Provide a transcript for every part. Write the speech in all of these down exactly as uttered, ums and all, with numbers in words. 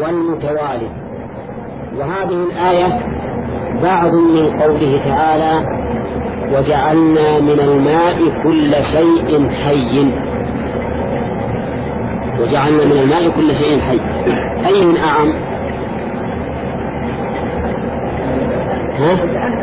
والمتوالد. وهذه الآية بعض من قوله تعالى وجعلنا من الماء كل شيء حي. وجعلنا من الماء كل شيء حي، أي من أعم؟ ها؟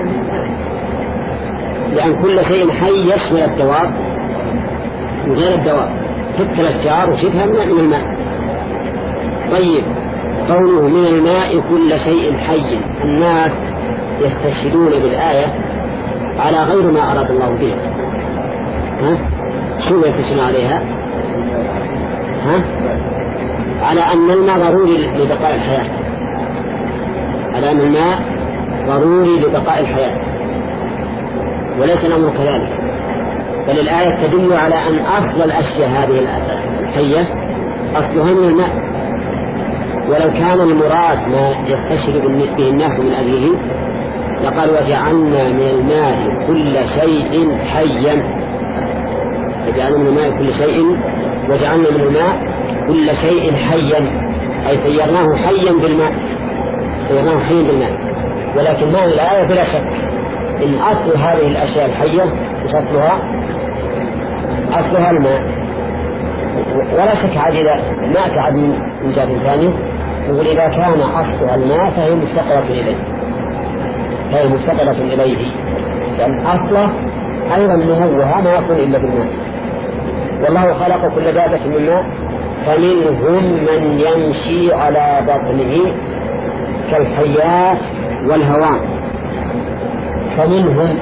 لأن كل شيء حي يشمل الدواب وغير الدواب، حتى الأشجار وشبهها من الماء. طيب، قوله من الماء كل شيء حي، الناس يستشهدون بالآية على غير ما أراد الله بها. ها؟ شو يستشهدون عليها؟ ها؟ على أن الماء ضروري لبقاء الحياة، على أن الماء ضروري لبقاء الحياة، وليس الأمر كذلك، بل الآية تدل على أن أصل الأشياء هذه الحية أصلها من الماء. ولو كان المراد ما يستشهد به الناس من أجله لقال وجعلنا من الماء كل شيء حيا. وجعلنا من الماء كل شيء وجعلنا من الماء كل شيء حيا، أي سيرناه حيا بالماء، سيرناه حيا بالماء. ولكن ما الآية بلا شك إن أصل هذه الأشياء الحية أصلها أصلها الماء. ولا شك عاد إذا ما تعد من جهة ثانية، يقول إذا كان أصلها الماء فهي مفتقرة إليه، فهي مفتقرة إليه، لأن أصله أيضا نموها ما يكون إلا بالماء. والله خلق كل دابة من ماء فمنهم من يمشي على بطنه كالحيات والهوام. فمنهم،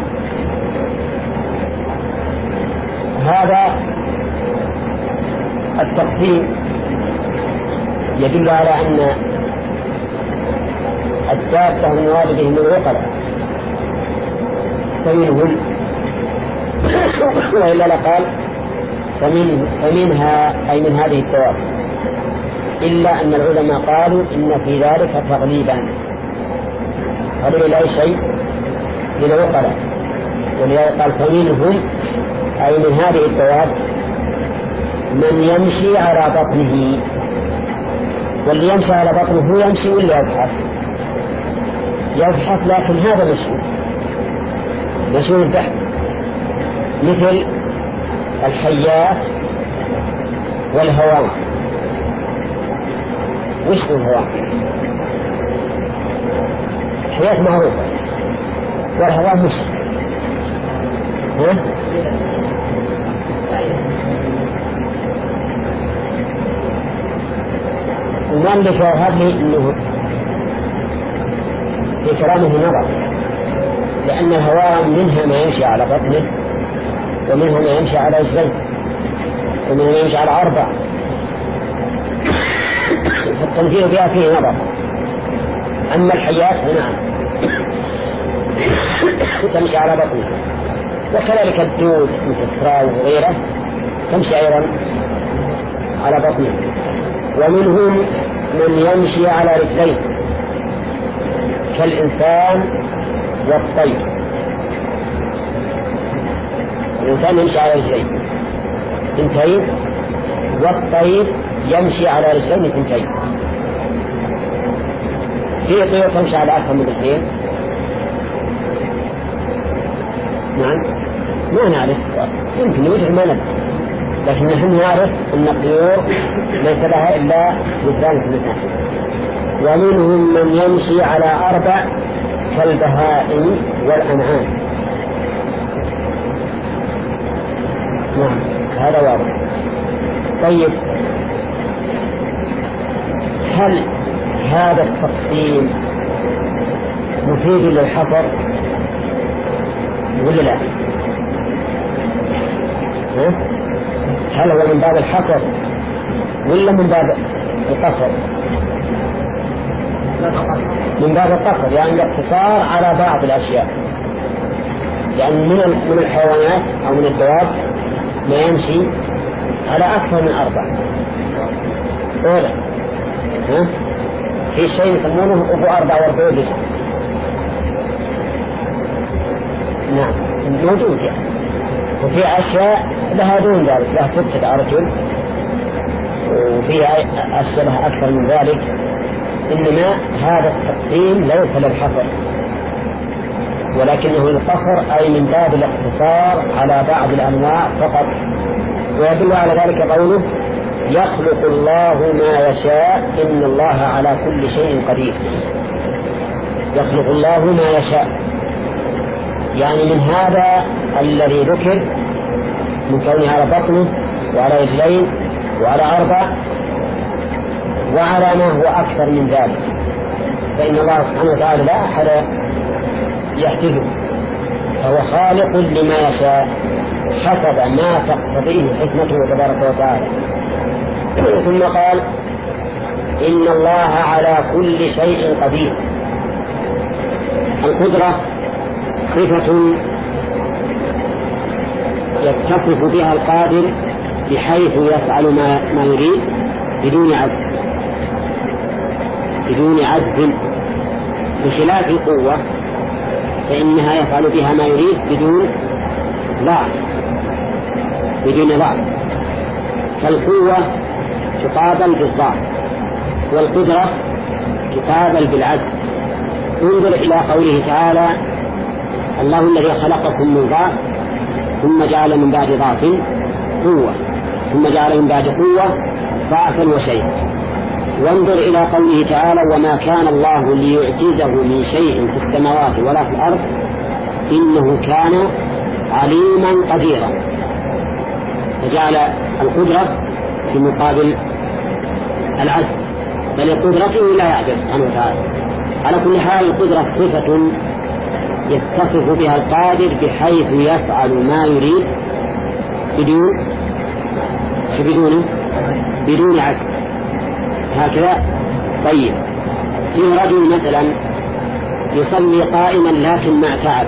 هذا التقسيم يدل على أن الدابة من والده من العقل، فمنهم، وإلا لقال فمن فمنها أي من هذه الدواب، إلا أن العلماء قالوا إن في ذلك تغليبا، غليب أي شيء للعقل، ولذلك قال فمنهم أي من هذه الدواب من يمشي على بطنه. واللي يمشي على بطنه هو يمشي ولا يزحف؟ يزحف، لكن هذا مشهور مشهور البحث، مثل الحيات والهوام. وش هو الهوام؟ الحيات معروفة، والهوام مش ها؟ المؤلف يذهب لي انه في كلامه نظر، لان الهوام منها ما يمشي على بطنه، ومنها ما يمشي على رجلين، ومنها ما يمشي على اربع، فالتنفيذ فيها فيه نظر. اما الحيات فنعم تمشي على بطنه، وكذلك الدود مثل التراو وغيره تمشي ايضا على بطنه. ومنهم من يمشي على رجلين كالإنسان والطير. الإنسان يمشي على رجلين ثنتين، والطير يمشي على رجلين ثنتين. في طير تمشي على أكثر من رجلين؟ نعم، ما نعرف، يمكن نوجد ما ندري، لكن نحن نعرف أن الطيور ليس لها إلا رجلان اثنتان. ومنهم من يمشي على أربع كالبهائم والأنعام. نعم، هذا واضح. طيب، هل هذا التقسيم مفيد للحصر ولا لا؟ ها؟ هل هو من باب الحصر ولا من باب القصر؟ من باب القصر، يعني الاقتصار على بعض الأشياء، لأن من من الحيوانات أو من الدواب ما يمشي على أكثر من أربع. أولا ها؟ في شيء يسمونه أبو أربع وأربعين رجل. نعم، موجود يعني. وفي أشياء لها دون ذلك، لها ستة أرجل، وفيها أشياء لها أكثر من ذلك، إنما هذا التقسيم ليس للحصر ولكنه للقصر، أي من باب الاقتصار على بعض الأنواع فقط. ويدل على ذلك قوله يخلق الله ما يشاء إن الله على كل شيء قدير. يخلق الله ما يشاء، يعني من هذا الذي ذكر من كونه على بطنه وعلى رجلين وعلى أربع وعلى ما هو أكثر من ذلك، فإن الله سبحانه وتعالى لا أحد يحتجه، فهو خالق لما يشاء حسب ما تقتضيه حكمته تبارك وتعالى. ثم قال إن الله على كل شيء قدير. القدرة صفة يتصف بها القادر بحيث يفعل ما, ما يريد بدون عجز بدون عجز بخلاف القوة فإنها يفعل بها ما يريد بدون ضعف بدون ضعف فالقوة تقابل بالضعف والقدرة تقابل بالعجز. انظر إلى قوله تعالى الله الذي خلقكم من ضعف ثم جعل من بعد ضعف قوة ثم جعل من بعد قوة ضعفا وشيئا. وانظر إلى قوله تعالى وما كان الله ليعجزه من شيء في السماوات ولا في الأرض إنه كان عليما قديرا، فجعل القدرة في مقابل العجز، بل قدرته لا يعجز سبحانه وتعالى. على كل حال القدرة صفة يتصف بها القادر بحيث يفعل ما يريد بدون بدون بدون عجز هكذا. طيب في رجل مثلا يصلي قائما لكن مع تعب،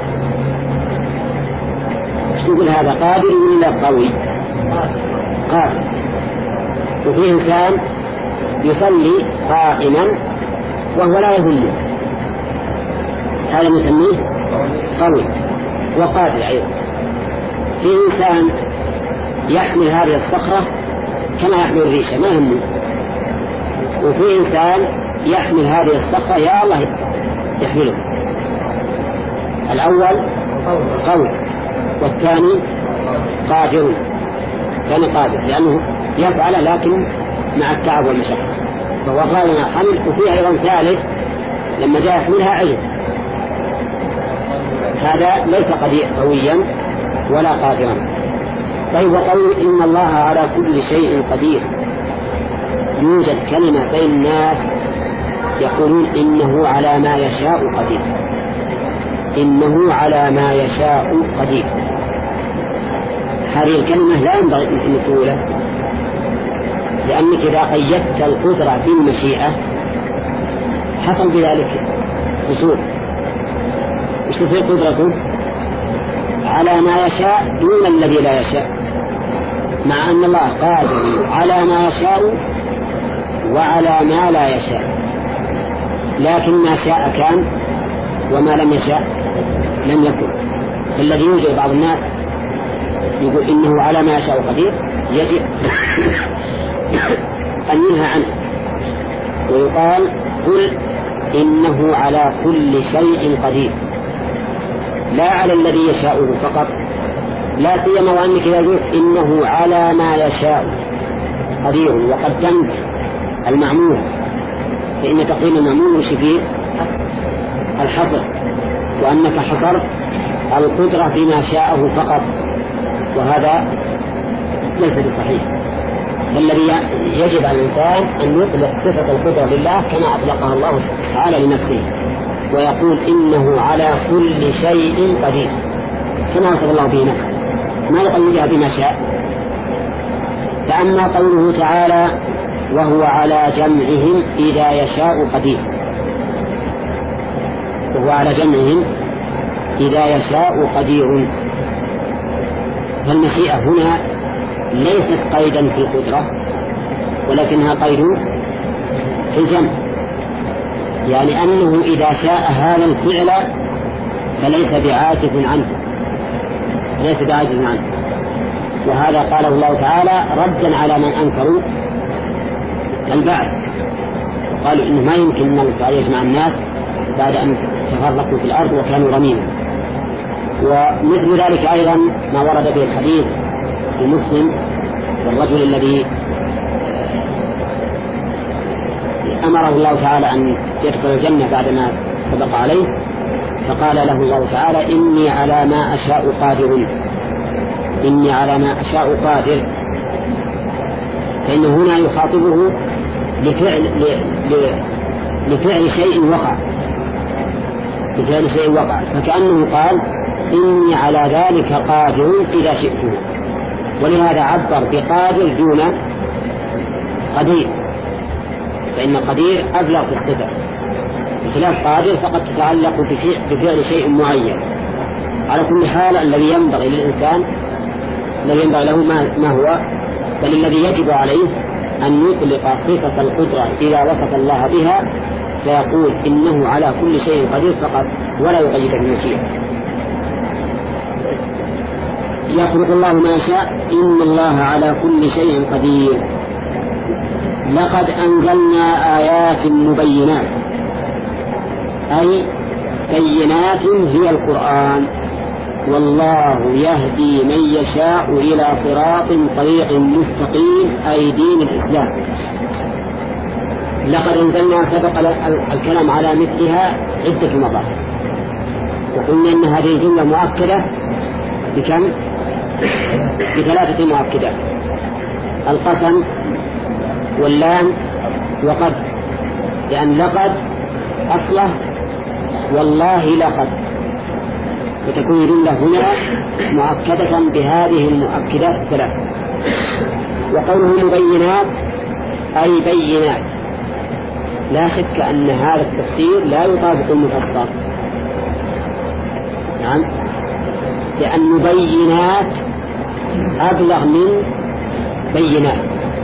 تقول هذا قادر ولا قوي؟ قادر. وفي إنسان يصلي قائما وهو لا يهم، هذا نسميه قوي وقادر أيضا. في إنسان يحمل هذه الصخرة كما يحمل الريشة ما يهمه، وفي إنسان يحمل هذه الصخرة يا الله يحمله. الأول قوي والثاني قادر، ثاني قادر لأنه يفعل لكن مع التعب والمشقة فهو قادر مع حمل. وفيه أيضا ثالث لما جاء يحملها عجز، هذا ليس قدير قويا ولا قادرا. طيب وقول إن الله على كل شيء قدير، يوجد كلمة بين الناس يقولون إنه على ما يشاء قدير، إنه على ما يشاء قدير. هذه الكلمة لا ينبغي أن تقولها، لأنك إذا قيدت القدرة بالمشيئة حصل بذلك قصور. وشوف قدرته على ما يشاء دون الذي لا يشاء، مع أن الله قادر على ما يشاء وعلى ما لا يشاء، لكن ما شاء كان وما لم يشاء لم يكن. الذي يوجد بعض الناس يقول إنه على ما يشاء قدير، يجب أن ينهى عنه ويقال قل إنه على كل شيء قدير، لا على الذي يشاءه فقط، لا سيما وأنك إذا قلت إنه على ما يشاء قدير وقدمت المعمول، فإن تقديم المعمول وشفيه الحصر، وأنك حصرت القدرة بما شاءه فقط، وهذا ليس بصحيح. الذي يجب على الإنسان أن يطلق صفة القدرة لله كما أطلقها الله تعالى لنفسه، ويقول إنه على كل شيء قدير كما وصف الله به نفسه، ما يقيدها بما شاء. فأما قوله تعالى وهو على جمعهم إذا يشاء قدير، وهو على جمعهم إذا يشاء قدير، فالمشيئة هنا ليست قيدا في القدرة ولكنها قيد في الجمع، يعني أنه إذا شاء هذا الفعل فليس بعاجز عنه ليس بعاجز عنه. وهذا قاله الله تعالى ردا على من أنكروا البعث، قالوا إنه ما يمكن أن الله تعالى يجمع الناس بعد أن تفرقوا في الأرض وكانوا رميما. ومثل ذلك أيضا ما ورد به الحديث المسلم والرجل الذي أمره الله تعالى أن يدخل الجنة بعدما سبق عليه، فقال له الله تعالى إني على ما أشاء قادر، إني على ما أشاء قادر، فإنه هنا يخاطبه لفعل, لفعل شيء وقع لفعل شيء وقع فكأنه قال إني على ذلك قادر إذا شئته، ولهذا عبر بقادر دون قدير، فإن قدير أبلغ في الصفة، بخلاف قادر فقد تتعلق بفعل شيء معين. على كل حال الذي ينبغي للإنسان الذي ينبغي له ما هو، بل الذي يجب عليه أن يطلق صفة القدرة إذا وصف الله بها فيقول إنه على كل شيء قدير فقط ولا يقيد بالمشيئة. يخلق الله ما شاء إن الله على كل شيء قدير. لقد أنزلنا آيات مبينات، أي بينات هي القرآن، والله يهدي من يشاء إلى صراط طريق مستقيم أي دين الإسلام. لقد أنزلنا سبق الكلام على مثلها عدة مرات، وقلنا أن هذه الجملة مؤكدة بكم؟ بثلاثة مؤكدات: القسم واللام وقد، لأن لقد أصله والله لقد، وتكون الجملة هنا مؤكدة بهذه المؤكدات الثلاث. وقوله مبينات أي بينات، لا شك أن هذا التفسير لا يطابق المفسر، نعم، لأن مبينات أبلغ من بينات،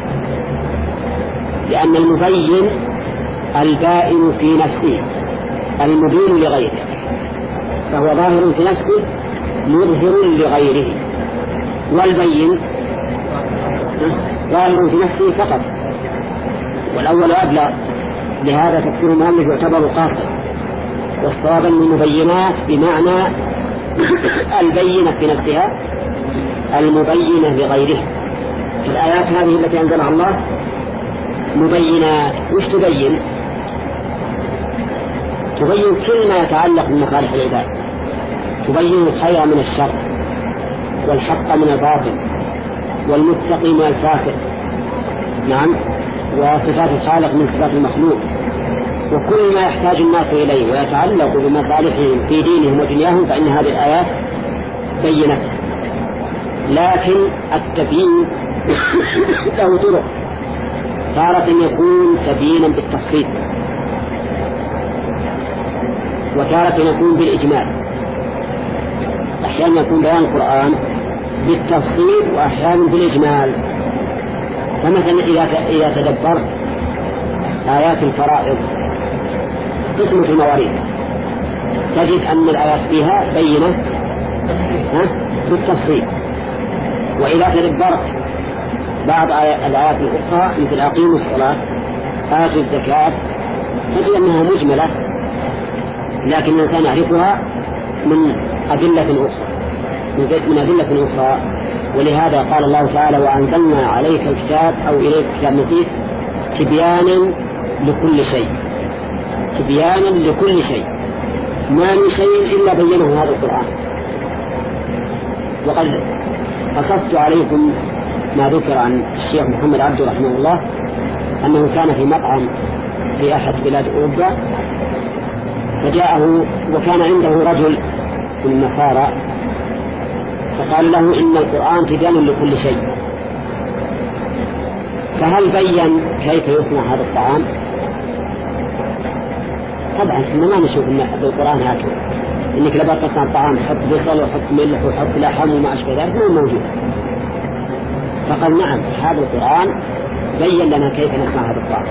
لأن المبين البائن في نفسه المبين لغيره، فهو ظاهر في نفسه مظهر لغيره، والبين ظاهر في نفسه فقط، والأول أبلغ، لهذا تفسير مؤلف يعتبر قاصر، والصواب المبينات بمعنى البينة في نفسها المبينة لغيرها. الآيات هذه التي أنزلها الله مبينات، وش تبين؟ تبين كل ما يتعلق بمصالح العباد، تبين الخير من الشر والحق من الباطل والمتقي من الفاسق، نعم، وصفات الخالق من صفات المخلوق، وكل ما يحتاج الناس إليه ويتعلق بمصالحهم في دينهم ودنياهم فإن هذه الآيات بينت. لكن التبيين له طرق، تارة يكون تبيينا بالتفصيل، وتارة يكون بالإجمال. أحيانا يكون بيان القرآن بالتفصيل وأحيانا بالإجمال. فمثلا إذا تدبرت آيات الفرائض قسمة المواريث تجد أن الآيات فيها بينة بالتفصيل، وإذا تدبرت بعض الآيات الأخرى مثل أقيموا الصلاة آتوا الزكاة تجد أنها مجملة لكن الإنسان يعرفها من أدلة أخرى من أدلة أخرى ولهذا قال الله تعالى وأنزلنا عليك الكتاب أو إليك كتاب نسيت تبيانا لكل شيء، تبيانا لكل شيء، ما من شيء إلا بينه هذا القرآن. وقد قصصت عليكم ما ذكر عن الشيخ محمد عبده رحمه الله أنه كان في مطعم في أحد بلاد أوروبا، فجاءه وكان عنده رجل من النصارى فقال له إن القرآن تبيان لكل شيء، فهل بين كيف يصنع هذا الطعام؟ طبعا احنا ما نشوف بالقرآن هكذا إنك لبقى تصنع الطعام حط بصل وحط ملح وحط لحم وما أشبه ذلك، مو موجود. فقال نعم هذا القرآن بين لنا كيف نصنع هذا الطعام.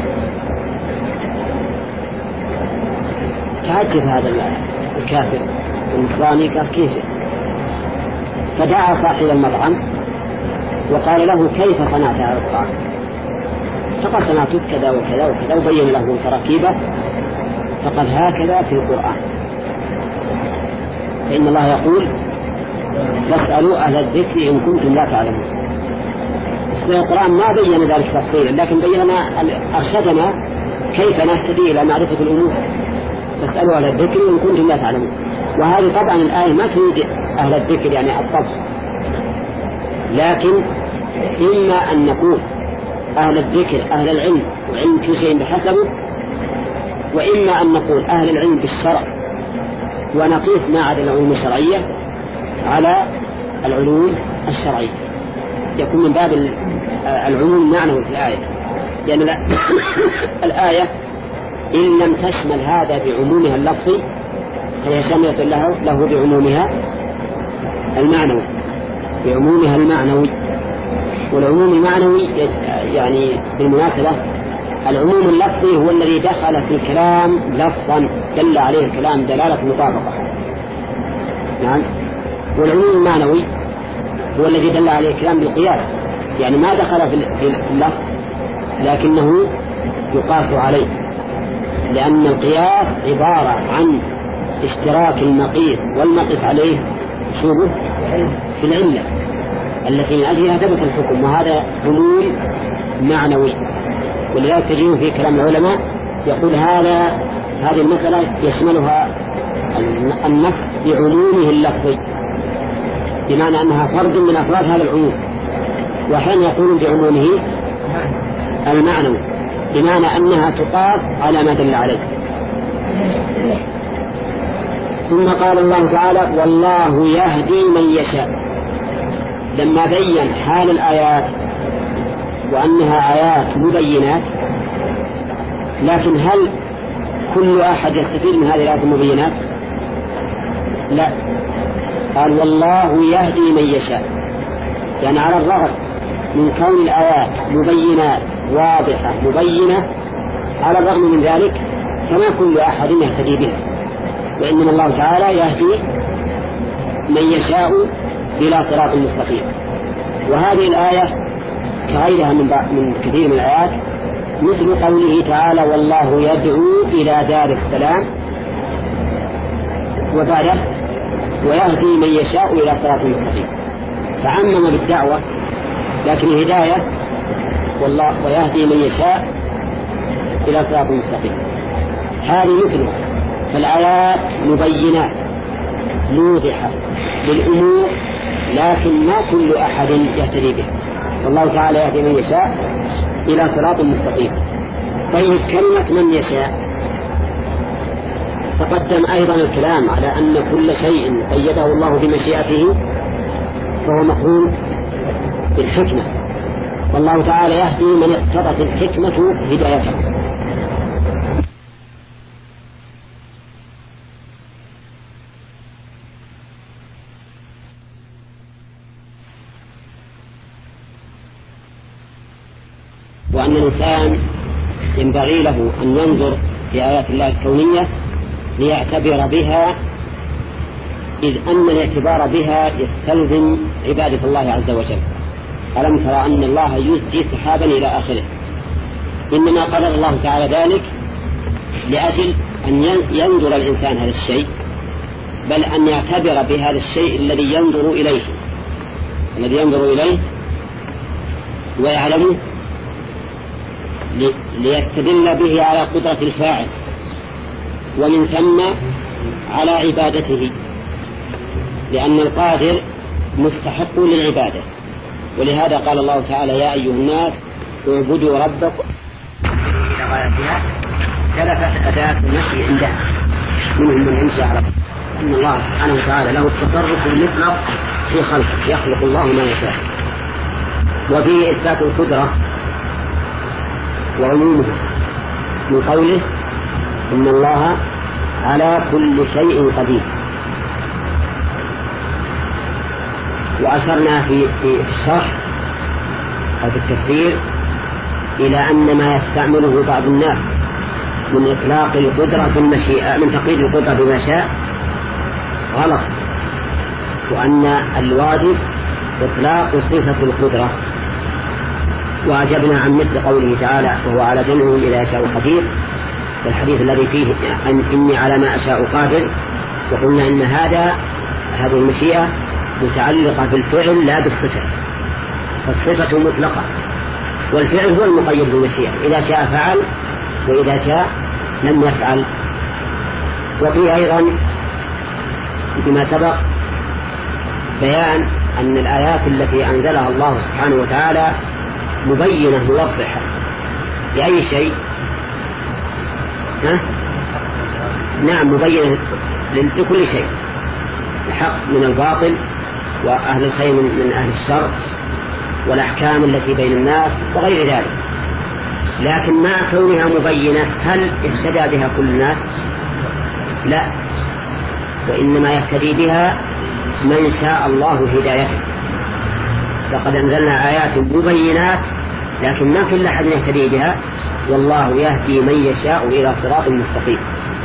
تعجب هذا الكافر النصراني قال كيف؟ فدعا صاحب المطعم وقال له كيف صنعت هذا الطعام؟ فقد صنعت كذا وكذا وكذا وبين له تركيبه فقد هكذا في القرآن. فإن الله يقول فاسألوا أهل الذكر إن كنتم لا تعلمون. القرآن ما بين ذلك تفصيلا لكن بينا أرشدنا كيف نهتدي إلى معرفة الأمور. فاسألوا أهل الذكر إن كنتم لا تعلمون. وهذه طبعا الآية ما تريد أهل الذكر يعني الطبع، لكن إما أن نقول أهل الذكر أهل العلم وعلم كل شيء بحسبه، وإما أن نقول أهل العلم بالشرع ونقيس ما عدا العلوم الشرعية على العلوم الشرعية، يكون من باب العلوم المعنوي في الآية. لأن يعني الآية إن لم تشمل هذا بعمومها اللفظي فهي شاملة له, له بعمومها المعنوي بعمومها المعنوي. والعموم المعنوي يعني بالمناسبة العموم اللفظي هو الذي دخل في الكلام لفظا دل عليه الكلام دلالة مطابقة. نعم. والعموم المعنوي هو الذي دل عليه الكلام بالقياس، يعني ما دخل في اللفظ لكنه يقاس عليه، لأن القياس عبارة عن اشتراك المقيس والمقيس عليه شبه في العلة التي من أجلها ثبت الحكم، وهذا عموم معنوي. ولذلك تجد في كلام العلماء يقول هذا هذه المسألة يشملها النص بعمومه اللفظي، بمعنى أنها فرد من أفراد هذا العموم. وحين يقول بعمومه المعنوي بمعنى أنها تقاس على ما دل عليه. ثم قال الله تعالى والله يهدي من يشاء، لما بين حال الآيات وأنها آيات مبينات، لكن هل كل أحد يستفيد من هذه الآيات المبينات؟ لا. قال والله يهدي من يشاء، يعني على الرغم من كون الآيات مبينات واضحة مبينة، على الرغم من ذلك فما كل أحد يهتدي بها، وإنما الله تعالى يهدي من يشاء إلى صراط مستقيم. وهذه الآية كغيرها من, من كثير من الآيات، مثل قوله تعالى والله يدعو إلى دار السلام، وبعده ويهدي من يشاء إلى صراط مستقيم، فعمم بالدعوة لكن الهداية والله ويهدي من يشاء إلى صراط مستقيم هذه مثله. فالآيات مبينات موضحة للأمور، لكن ما كل أحد يهتدي به، والله تعالى يهدي من يشاء إلى صراط مستقيم. طيب كلمة من يشاء تقدم أيضا الكلام على أن كل شيء قيده الله بمشيئته فهو مقرون بالحكمة، والله تعالى يهدي من اقتضت الحكمة هدايته. وأن الإنسان ينبغي له أن ينظر في آيات الله الكونية ليعتبر بها، إذ أن الاعتبار بها يستلزم عبادة الله عز وجل. ألم ترى أن الله يزجي سحابا إلى آخره؟ إنما قدر الله تعالى ذلك لأجل أن ينظر الإنسان هذا الشيء، بل أن يعتبر بهذا الشيء الذي ينظر إليه الذي ينظر إليه ويعلمه، ليستدل به على قدرة الفاعل، ومن ثم على عبادته، لأن القادر مستحق للعبادة. ولهذا قال الله تعالى يا أيها الناس اعبدوا ربكم إلى غايتها ثلاثة أداة المشي عندها، منهم من يمشي على أن الله سبحانه وتعالى له التصرف المطلق في خلقه، يخلق الله ما يشاء، وفيه إثبات القدرة وعمومه من قوله إن الله على كل شيء قدير. وأشرنا في في الشرح أو في التفسير إلى أن ما يستعمله بعض الناس من إطلاق القدرة بالمشيئة، من تقييد القدرة بما شاء، غلط، وأن الواجب إطلاق صفة القدرة وأجبنا عن مثل قوله تعالى وهو على جمعه إذا يشاء قدير، الحديث الذي فيه أن إني على ما أشاء قادر. وقلنا إن هذا هذه المشيئة متعلقة بالفعل لا بالصفة، فالصفة مطلقة والفعل هو المقيد بالمشيئة، إذا شاء فعل وإذا شاء لم يفعل. وفي أيضا بما سبق بيان أن الآيات التي أنزلها الله سبحانه وتعالى مبينة موضحة لأي شيء. ها؟ نعم، مبينة لكل شيء، الحق من الباطل وأهل الخير من أهل الشر والأحكام التي بين الناس وغير ذلك. لكن مع كونها مبينة هل اهتدى بها كل الناس؟ لا، وإنما يهتدي بها من شاء الله هدايته. لقد أنزلنا آيات مبينات لكن ما كل أحد يهتدي بها، والله يهدي من يشاء إلى صراط مستقيم.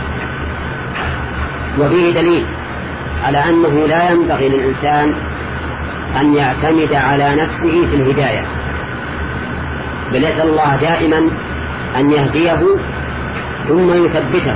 وفيه دليل على أنه لا ينبغي للإنسان أن يعتمد على نفسه في الهداية، بل يسأل الله دائما أن يهديه ثم يثبته.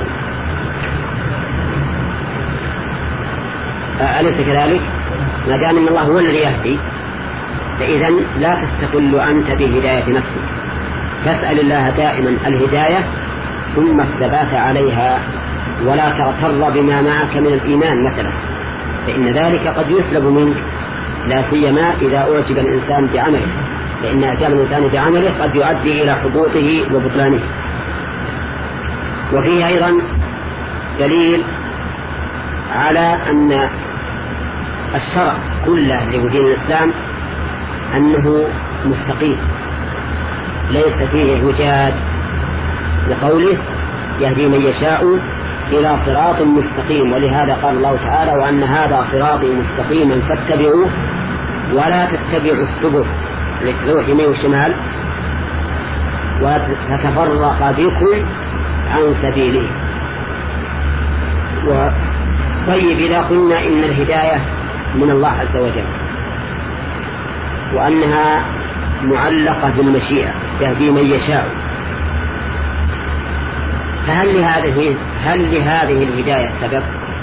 أليس كذلك؟ ما دام أن الله هو الذي يهدي، فإذن لا تستقل أنت بهداية نفسك، تسأل الله دائما الهداية ثم الثبات عليها، ولا تغتر بما معك من الإيمان مثلا، فإن ذلك قد يسلب منك، لا سيما إذا أعجب الإنسان بعمله، فإن إعجاب الإنسان بعمله قد يؤدي إلى حبوطه وبطلانه. وفيه أيضا دليل على أن الشرع كله لدين الإسلام أنه مستقيم ليس فيه اعوجاج، لقوله يهدي من يشاء إلى صراط مستقيم. ولهذا قال الله تعالى وأن هذا صراطي مستقيما فاتبعوه ولا تتبعوا السبل لتروح يمين وشمال وتتفرق بكم عن سبيله. طيب، إذا قلنا إن الهداية من الله عز وجل وأنها معلقة بالمشيئة يهدي من يشاء، فهل لهذه هل لهذه الهداية سبب؟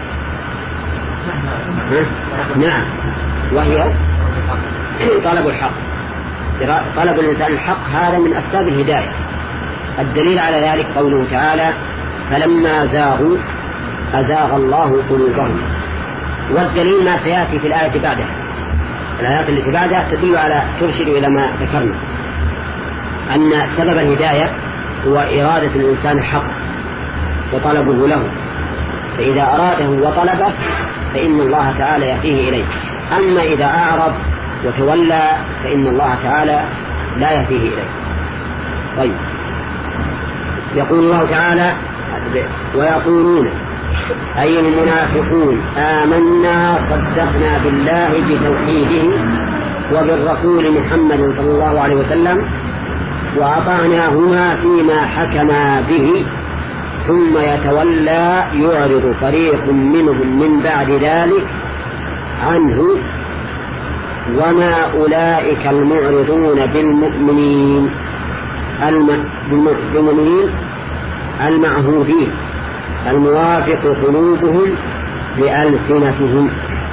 نعم، وهي طلب الحق. طلب الإنسان الحق هذا من أسباب الهداية. الدليل على ذلك قوله تعالى فلما زاغوا أزاغ الله قلوبهم. والدليل ما سيأتي في الآية بعدها، الآيات التي بعدها تدل على ترشد إلى ما ذكرنا، أن سبب الهداية هو إرادة الإنسان الحق وطلبه له، فإذا أراده وطلبه فإن الله تعالى يهديه إليه. أما إذا أعرض وتولى فإن الله تعالى لا يهديه إليه. طيب، يقول الله تعالى ويقولون أي المنافقون آمنا صدقنا بالله بتوحيده وبالرسول محمد صلى الله عليه وسلم وأطعناهما فيما حكما به ثم يتولى يعرض فريق منهم من بعد ذلك عنه وما أولئك المعرضون بالمؤمنين بالمؤمنين المعهودين الموافق قلوبهم بألسنتهم.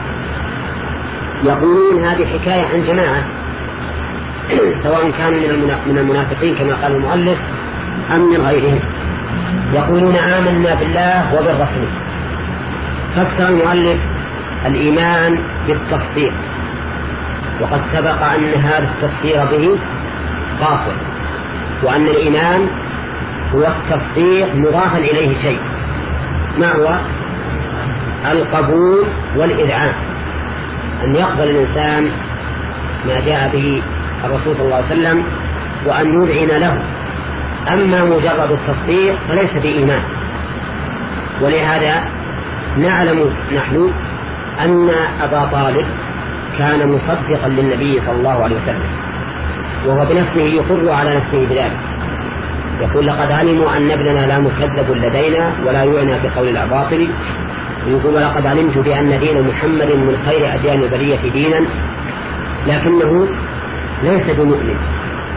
يقولون هذه حكاية عن جماعة سواء كانوا من المنافقين كما قال المؤلف أم من غيرهم، يقولون آمنا بالله وبالرسول. فسر المؤلف الإيمان بالتصديق، وقد سبق أن هذا التصديق به باطل، وأن الإيمان هو التصديق مضافا إليه شيء، ما هو القبول والإذعان، أن يقبل الإنسان ما جاء به الرسول صلى الله عليه وسلم وأن يذعن له. أما مجرد التصديق فليس بإيمان. ولهذا نعلم نحن أن أبا طالب كان مصدقا للنبي صلى الله عليه وسلم، وهو بنفسه يقر على نفسه بذلك، يقول لقد علموا أن ابننا لا مكذب لدينا ولا يعنى بقول الأباطل، ويقول لقد علمت بأن دين محمد من خير أديان البرية دينا، لكنه ليس بمؤمن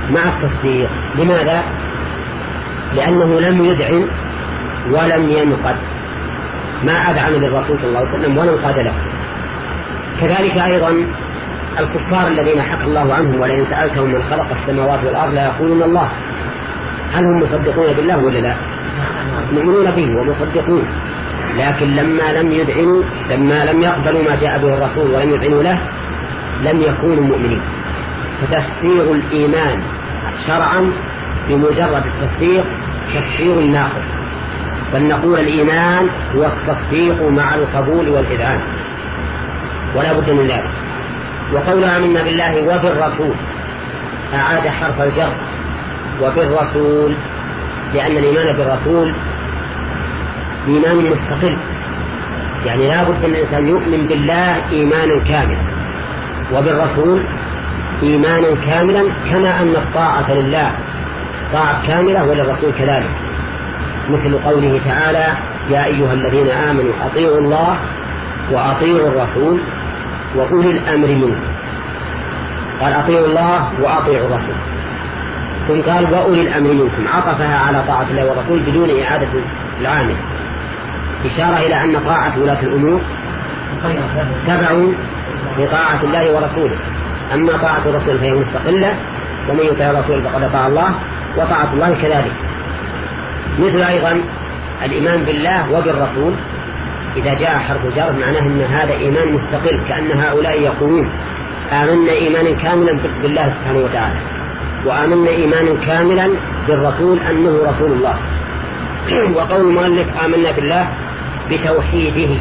مع التصديق. لماذا؟ لأنه لم يدعن ولم ينقد، ما أدعن للرسول صلى الله عليه وسلم ولا انقاد له. كذلك أيضا الكفار الذين حكى الله عنهم ولئن سألتهم من خلق السماوات والأرض لا يقولون الله، هل هم مصدقون بالله ولا لا؟ مؤمنون به ومصدقون، لكن لما لم يدعنوا، لما لم يقبلوا ما جاء به الرسول ولم يدعنوا له لم يكونوا مؤمنين. فتفسير الإيمان شرعا بمجرد التصديق تفسير ناقص، بل نقول الإيمان هو التصديق مع القبول والإذعان، ولا بد من ذلك. وقولنا آمنا بالله وبالرسول أعاد حرف الجر وبالرسول، لأن الإيمان بالرسول إيمان مستقل، يعني لا بد أن الإنسان يؤمن بالله إيمانا كاملا وبالرسول إيمانا كاملا، كما أن الطاعة لله طاعة كاملة وللرسول كذلك، مثل قوله تعالى يا أيها الذين آمنوا أطيعوا الله وأطيعوا الرسول وأولي الأمر منكم. قال أطيعوا الله وأطيعوا الرسول، ثم قال وأولي الأمر منكم، عطفها على طاعة الله والرسول بدون إعادة العامل، إشارة إلى أن طاعة ولاة الأمور تبع لطاعة الله ورسوله، أما طاعة الرسول فهي مستقلة، ومن يطع الرسول فقد أطاع الله، وطاعة الله كذلك. مثل أيضا الإيمان بالله وبالرسول إذا جاء حرف جر معناه أن هذا إيمان مستقل، كأن هؤلاء يقولون آمنا إيمانا كاملا بالله سبحانه وتعالى، وآمنا إيمانا كاملا بالرسول أنه رسول الله. وقول المؤلف آمنا بالله بتوحيده،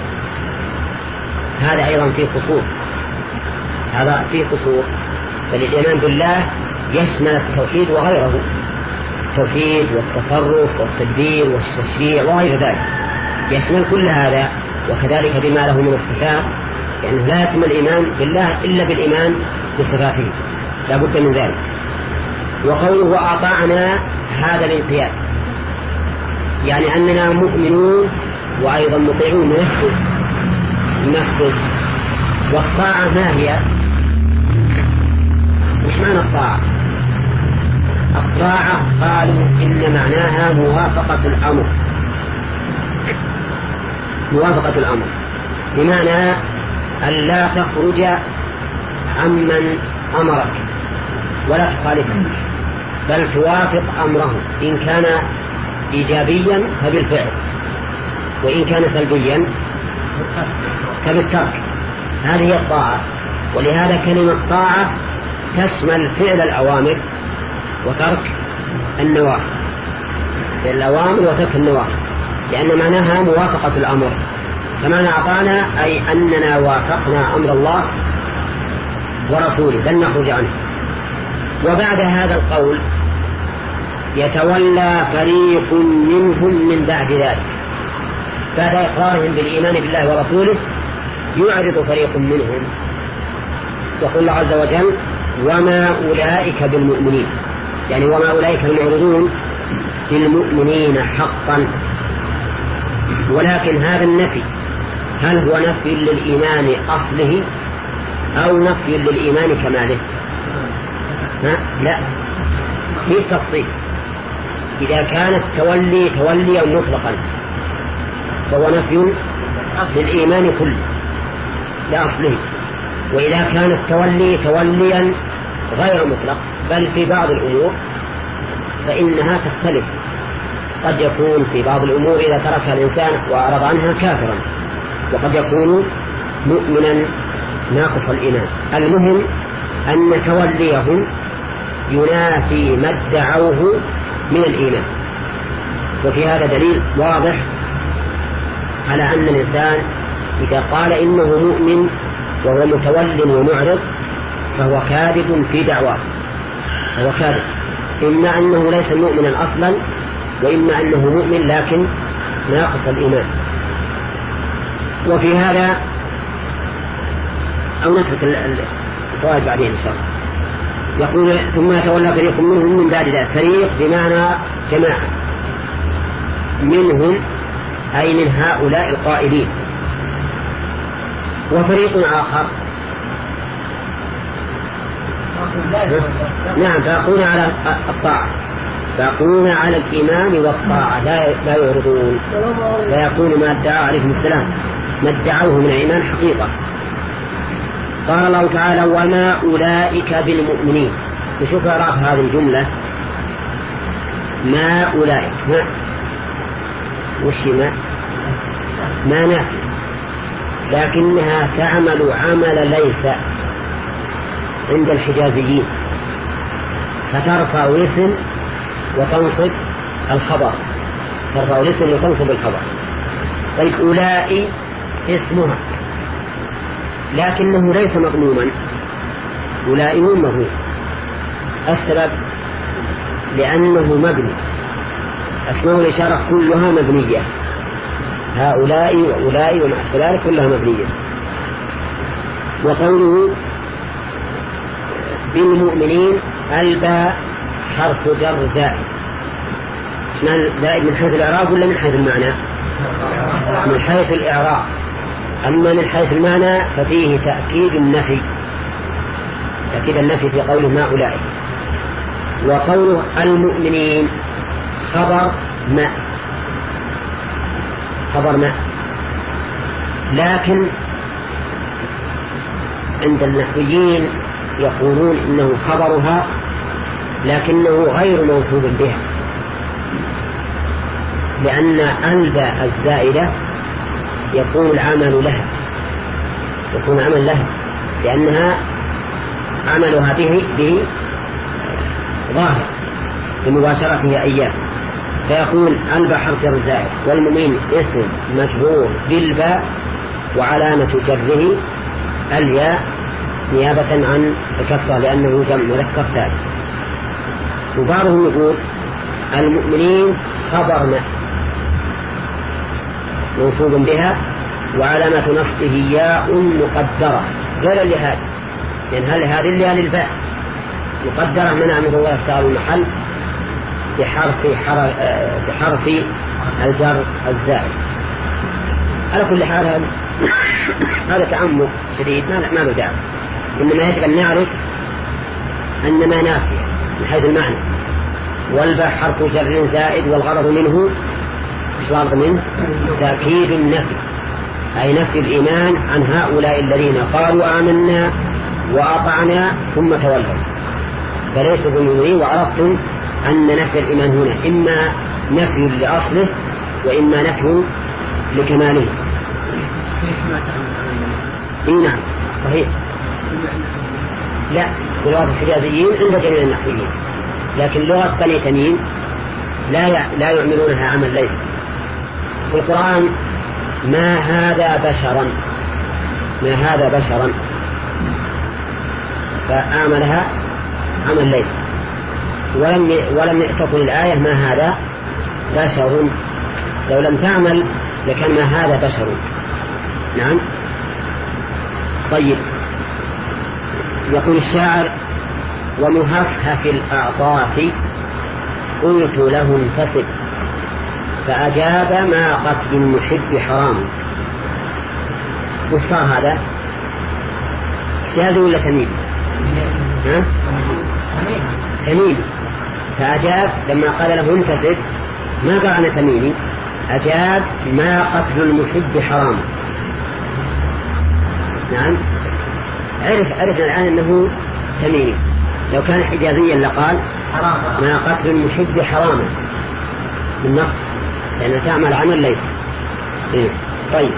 هذا أيضا فيه قصور، هذا فيه قصور، بل الإيمان بالله يشمل التوحيد وغيره، التوحيد والتصرف والتدبير والتشريع وغير ذلك، يشمل كل هذا، وكذلك بما له من الصفات، لأنه لا يتم الإيمان بالله إلا بالإيمان بصفاته، لا بد من ذلك. وقوله وأطعنا هذا الانقياد، يعني أننا مؤمنون وأيضا مطيعون، نحفظ نحفظ. والطاعة ما هي؟ مش معنى الطاعة؟ الطاعة قالوا إن معناها موافقة الأمر، موافقة الأمر بمعنى أن لا تخرج عمن أمرك ولا تخالفه، بل توافق أمره، إن كان إيجابيا فبالفعل، وإن كان سلبيا فبالترك. هذه هي الطاعة. ولهذا كلمة طاعة تشمل فعل الأوامر وترك النواهي، الأوامر وترك النواهي، لأن معناها موافقة الأمر. فمعنى أطعنا أي أننا وافقنا أمر الله ورسوله لن نخرج عنه. وبعد هذا القول يتولى فريق منهم من بعد ذلك، بعد إقرارهم بالإيمان بالله ورسوله يعرض فريق منهم، يقول الله عز وجل وما أولئك بالمؤمنين، يعني وما أولئك المعرضون بالمؤمنين حقا. ولكن هذا النفي هل هو نفي للإيمان أصله أو نفي للإيمان كماله؟ لا، في تفصيل. إذا كان التولي توليا مطلقا فهو نفي للإيمان كله لأصله، وإذا كان التولي توليا غير مطلق بل في بعض الأمور فإنها تختلف، قد يكون في بعض الأمور إذا تركها الإنسان وأعرض عنها كافرا، وقد يكون مؤمنا ناقص الإيمان. المهم أن توليهم ينافي ما ادعوه من الإيمان. وفي هذا دليل واضح على أن الإنسان إذا قال إنه مؤمن وهو متول ومعرض فهو كاذب في دعواه، هو كاذب، إما أنه ليس مؤمنا أصلا وإما أنه مؤمن لكن ناقص الإيمان. وفي هذا أو نترك الفوائد بعدين إن شاء الله. يقول ثم يتولى فريق منهم من بعد ذلك، فريق بمعنى جماعة، منهم أي من هؤلاء القائلين. وفريق آخر نعم باقون على الطاعة، باقون على الإيمان والطاعة، لا لا يعرضون، لا يكون ما ادعى عليهم السلام ما ادعوه من الإيمان حقيقة. قال الله تعالى وما أولئك بالمؤمنين. نشوف إعراب هذه الجملة ما أولئك، ما وش ما ما نافع، لكنها تعمل عمل ليس عند الحجازيين، فترفع الاسم وتنصب الخبر، ترفع الاسم وتنصب الخبر. طيب أولئك اسمها لكنه ليس مضموما، أولئك مضموم. السبب لأنه مبني، أسماء الإشارة كلها مبنية، هؤلاء وأولئك ومع ذلك كلها مبنية. وقوله بالمؤمنين الباء حرف جر زائد، زائد من حيث الإعراب ولا من حيث المعنى؟ من حيث الإعراب، أما من حيث المعنى ففيه تأكيد النفي، تأكيد النفي في قوله ما أولئك. وقوله المؤمنين خبر ما، خبر ما، لكن عند النحويين يقولون إنه خبرها لكنه غير موصوب بها، لأن الباء الزائدة يكون العمل لها، يكون عمل لها لأنها عملها به به ظاهر بمباشرته أيام، فيكون الباء حرف جر زائد والمؤمن اسم مجرور بالباء وعلامة جره الياء نيابة عن الكسرة لأنه جمع مذكر سالم. وبعضهم يقول المؤمنين خبر ما منصوب بها وعلامة نصبه ياء مقدرة غير لهذه، لأن هل هذه اللي للباء مقدرة منع من الله يستغل المحل بحرف بحرف الجر الزائد. على كل حال هذا هذا تعمق شديد ما ما له داعي، إنما يجب أن نعرف أن ما نافية من حيث المعنى، والباء حرف جر زائد والغرض منه إيش الغرض منه؟ تأكيد النفي، أي نفي الإيمان عن هؤلاء الذين قالوا آمنا وأطعنا ثم تولوا فليسوا بالمؤمنين. وعرفتم أن نفي الإيمان هنا إما نفي لأصله وإما نفي لكماله. نعم صحيح، لا لغة الحجازيين عند جميع النحويين، لكن لغة بني تميم لا لا يعملونها عمل ليس. في القرآن ما هذا بشرا، ما هذا بشرا فأعملها عمل ليس، ولم ولم تقل الآية ما هذا بشر، لو لم تعمل لكان ما هذا بشر. نعم. طيب يقول الشاعر ومهفهف الأعطاف قلت له انفسد فأجاب ما قتل المحب حرام. وصار هذا حجازي ولا تميمي؟ ها؟ تميمي. فأجاب لما قال له انفسد ما قال أنا تميمي، أجاب ما قتل المحب حرام. نعم عرف عرفنا الآن أنه تميمي، لو كان حجازيا لقال ما قتل المحب حراما بالنص لأنها تعمل عمل ليس. إيه. طيب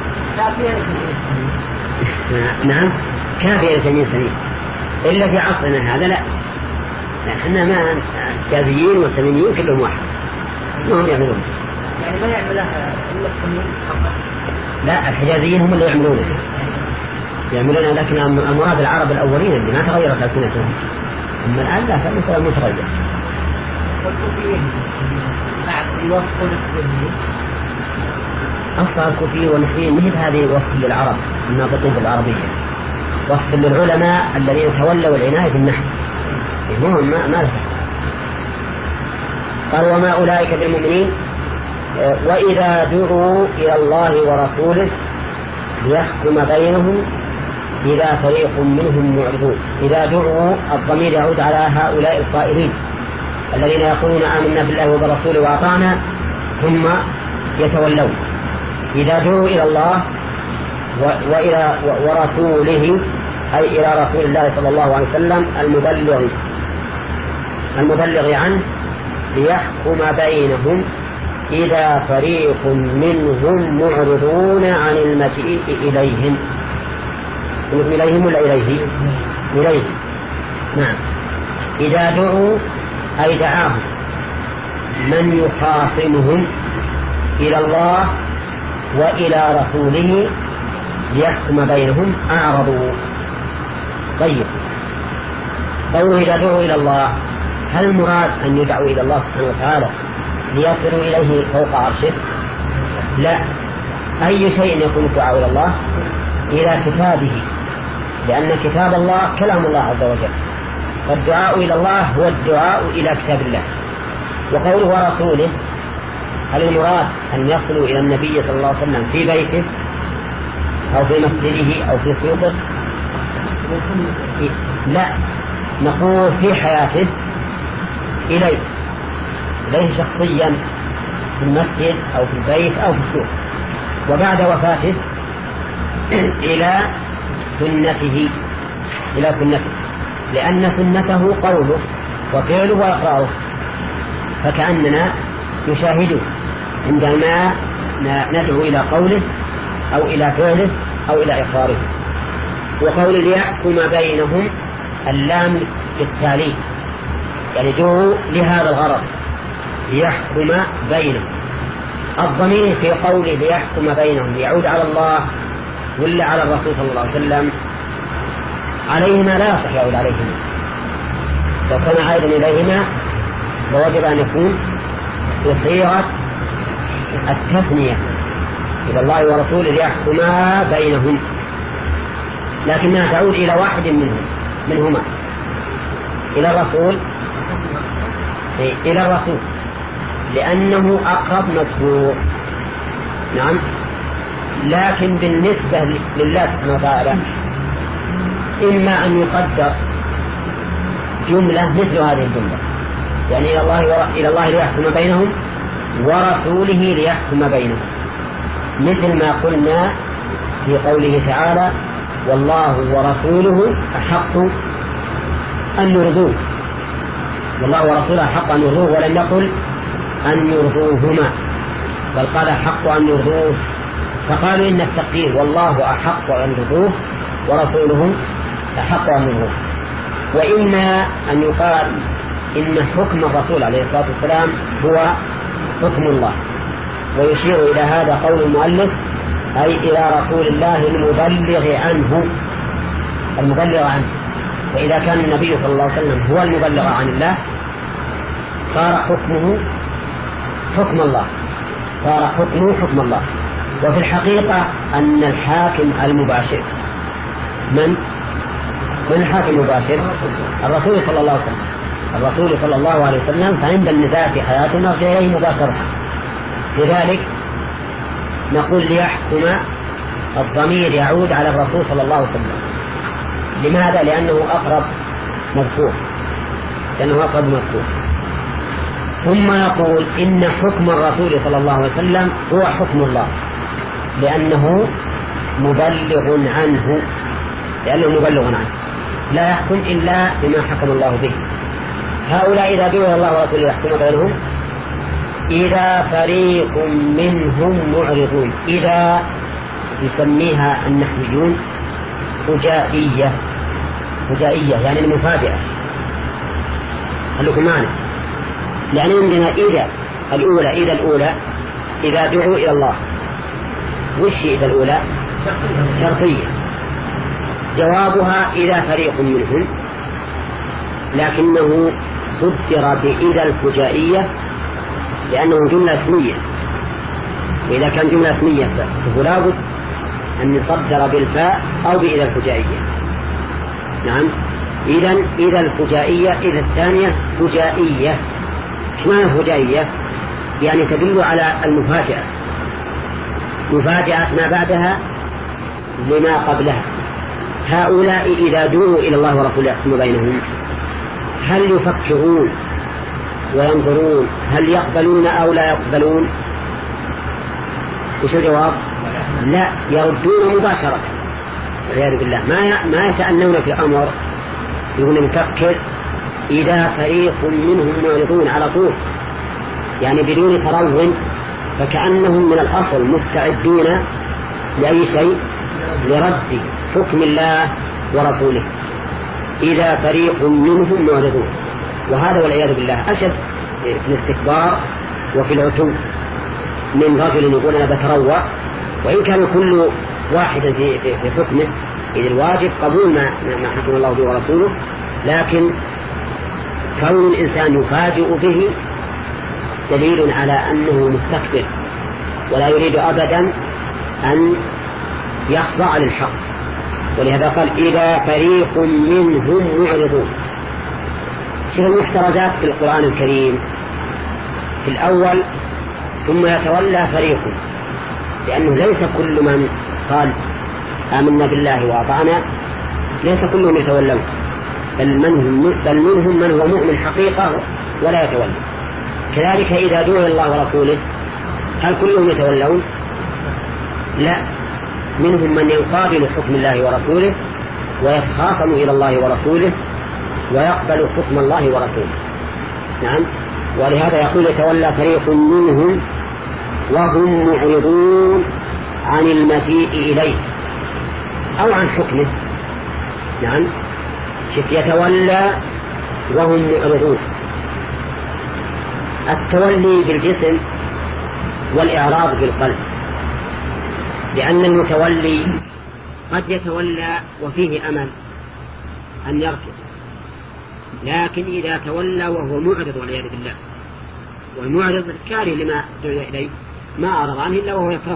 نعم كافية لتمييز سمين إلا في عصرنا هذا لا، احنا ما الحجازيين والتميميين كلهم واحد ما هم يعملون، يعني ما يعملها إلا التمييز فقط. لا الحجازيين هم اللي يعملونه يعملون، لكن المراد العرب الأولين اللي ما تغيرت ألسنتهم، أما الآن لا فالمثل المتغير. والكوفيين بعد الوصف والكوفيين أصلا الكوفيين والنحويين مثل هذه وصف للعرب الناطقين بالعربية، وصف للعلماء الذين تولوا العناية بالنحو هم ما ما له. قال وما أولئك بالمؤمنين وإذا دعوا إلى الله ورسوله ليحكم بينهم إذا فريق منهم معرضون. إذا دعوا الضمير يعود على هؤلاء القائلين الذين يقولون آمنا بالله وبرسوله وأطعنا ثم يتولون. إذا دعوا إلى الله وإلى ورسوله أي إلى رسول الله صلى الله عليه وسلم المبلغ المبلغ عنه ليحكم بينهم إذا فريق منهم معرضون عن المجيء إليهم. إليهم ولا إليه؟ إليه. نعم. إذا دعوا أي دعاهم من يخاصمهم إلى الله وإلى رسوله ليحكم بينهم أعرضوا. طيب، قوله إذا دعوا إلى الله، هل المراد أن يدعوا إلى الله سبحانه وتعالى ليصلوا إليه فوق عرشه؟ لا، أي شيء يكون الدعاء إلى الله إلى كتابه، لأن كتاب الله كلام الله عز وجل، فالدعاء إلى الله هو الدعاء إلى كتاب الله. وقوله ورسوله، هل المراد أن يصلوا إلى النبي صلى الله عليه وسلم في بيته أو في مسجده أو في سوقه؟ لا، نقول في حياته إليه إليه شخصيا في المسجد أو في البيت أو في السوق، وبعد وفاته إلى سنته إلى سنته لأن سنته قوله وفعله وإقراره، فكأننا نشاهده عندما ندعو إلى قوله أو إلى فعله أو إلى إقراره. وقول ليحكم بينهم اللام للتالي، يعني دعوا لهذا الغرض ليحكم بينهم. الضمير في قوله ليحكم بينهم يعود على الله ولا على الرسول صلى الله عليه وسلم؟ عليهما لا يصح يعود عليهما، لو كان عائدا إليهما لوجب أن يكون بصيغة التثنية إلى الله ورسوله ليحكما بينهم، لكنها تعود إلى واحد منهم منهما إلى الرسول إلى الرسول لأنه أقرب مذكور. نعم. لكن بالنسبة لله سبحانه وتعالى إما أن يقدر جملة مثل هذه الجملة، يعني إلى الله إلى الله ليحكم بينهم ورسوله ليحكم بينهم، مثل ما قلنا في قوله تعالى والله ورسوله أحق أن يرضوه، والله ورسوله أحق أن يرضوه، ولم يقل أن يرضوهما بل قال أحق أن يرضوه، فقالوا إن التقدير والله أحق أن يرضوه ورسوله أحق أن يرضوه. وإما أن يقال إن حكم الرسول عليه الصلاة والسلام هو حكم الله، ويشير إلى هذا قول المؤلف أي إلى رسول الله المبلغ عنه المبلغ عنه. فإذا كان النبي صلى الله عليه وسلم هو المبلغ عن الله صار حكمه حكم الله صار حكمه حكم الله. وفي الحقيقة أن الحاكم المباشر من من الحاكم المباشر؟ الرسول صلى الله عليه وسلم الرسول صلى الله عليه وسلم فعند النزاع في حياته نرجع إليه مباشرة. لذلك نقول ليحكم الضمير يعود على الرسول صلى الله عليه وسلم. لماذا؟ لأنه أقرب مذكور لأنه أقرب مذكور. ثم يقول إن حكم الرسول صلى الله عليه وسلم هو حكم الله لأنه مبلغ عنه لأنه مبلغ عنه لا يحكم إلا بما حكم الله به. هؤلاء إذا دعوا الله ورسوله يحكم بينهم إذا فريق منهم معرضون. إذا يسميها النحويون فجائية فجائية يعني المفاجأة. خلوكم معنا، يعني عندنا إذا الأولى إذا الأولى إذا دعوا إلى الله، وش إذا الأولى؟ شرطية. جوابها إذا فريق منهم، لكنه صدر بإذا الفجائية لأنه جملة اسمية، وإذا كان جملة اسمية فهو لابد أن يصدر بالفاء أو بإذا الفجائية. نعم. إذن إذا الفجائية إذا الثانية فجائية. إيش معنى الفجائية؟ يعني تدل على المفاجأة، مفاجأة ما بعدها لما قبلها، هؤلاء إذا دعوا إلى الله ورسوله يحكم بينهم هل يفكرون وينظرون هل يقبلون أو لا يقبلون؟ وش الجواب؟ لا، يردون مباشرة والعياذ بالله. ما ما يتأنون في الأمر، يقولون نفكر إذا فريق منهم معرضون على طول، يعني بدون ترون، فكأنهم من الأصل مستعدون لأي شيء، لرد حكم الله ورسوله. إذا فريق منهم معرضون، وهذا والعياذ بالله أشد في الاستكبار وفي العتو من رجل يقول أنا بتروى، وإن كان كل واحد في, في, في حكمه، إذ الواجب قبول ما, ما حكم الله به ورسوله، لكن كون الإنسان يفاجئ به دليل على أنه مستكبر ولا يريد أبدا أن يخضع للحق. ولهذا قال إذا فريق منهم معرضون. شوف المحترزات في القرآن الكريم، في الأول ثم يتولى فريق، لأنه ليس كل من قال آمنا بالله وأطعنا ليس كلهم يتولون، بل منهم, بل منهم من هو مؤمن حقيقة ولا يتولى. كذلك إذا دعوا الله ورسوله هل كلهم يتولون؟ لا، منهم من يقابل حكم الله ورسوله ويتخاصم إلى الله ورسوله ويقبل حكم الله ورسوله. نعم، ولهذا يقول يتولى فريق منهم وهم معرضون عن المجيء إليه أو عن حكمه. نعم، شف يتولى وهم معرضون. التولي بالجسم والإعراض بالقلب، لأن المتولي قد يتولى وفيه أمل أن يركض، لكن إذا تولى وهو معرض والعياذ بالله، والمعرض كاره لما دعي إليه ما أعرض عنه إلا وهو يكرهه،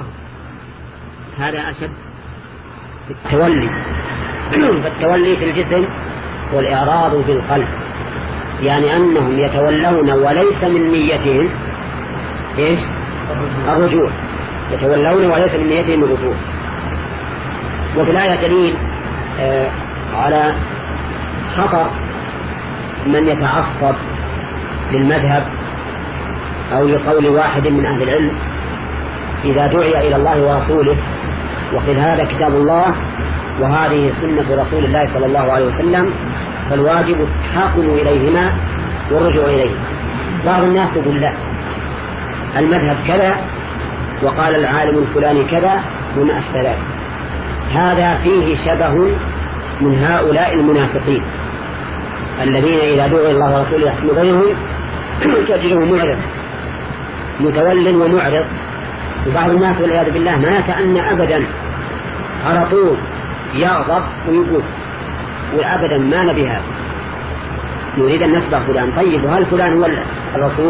هذا أشد التولي. فالتولي في الجسم والإعراض في القلب، يعني أنهم يتولون وليس من نيتهم إيش؟ الرجوع، يتولون وليس من نيتهم الرجوع. وفي الآية دليل آه على خطر من يتعصب للمذهب أو لقول واحد من أهل العلم إذا دعي إلى الله ورسوله، وقال هذا كتاب الله وهذه سنة رسول الله صلى الله عليه وسلم، فالواجب التحاكم إليهما والرجوع إليه. بعض الناس يقول لا، المذهب كذا وقال العالم الفلاني كذا وما أشبه ذلك. هذا فيه شبه من هؤلاء المنافقين الذين إذا دعوا الله ورسوله يحكم بينهم تجده معرض، متول ومعرض. وبعض الناس والعياذ بالله ما يتأنى أبدا، على طول يغضب ويقول وأبدا ما نبي هذا، نريد أن نتبع فلان. طيب وهل فلان هو الرسول؟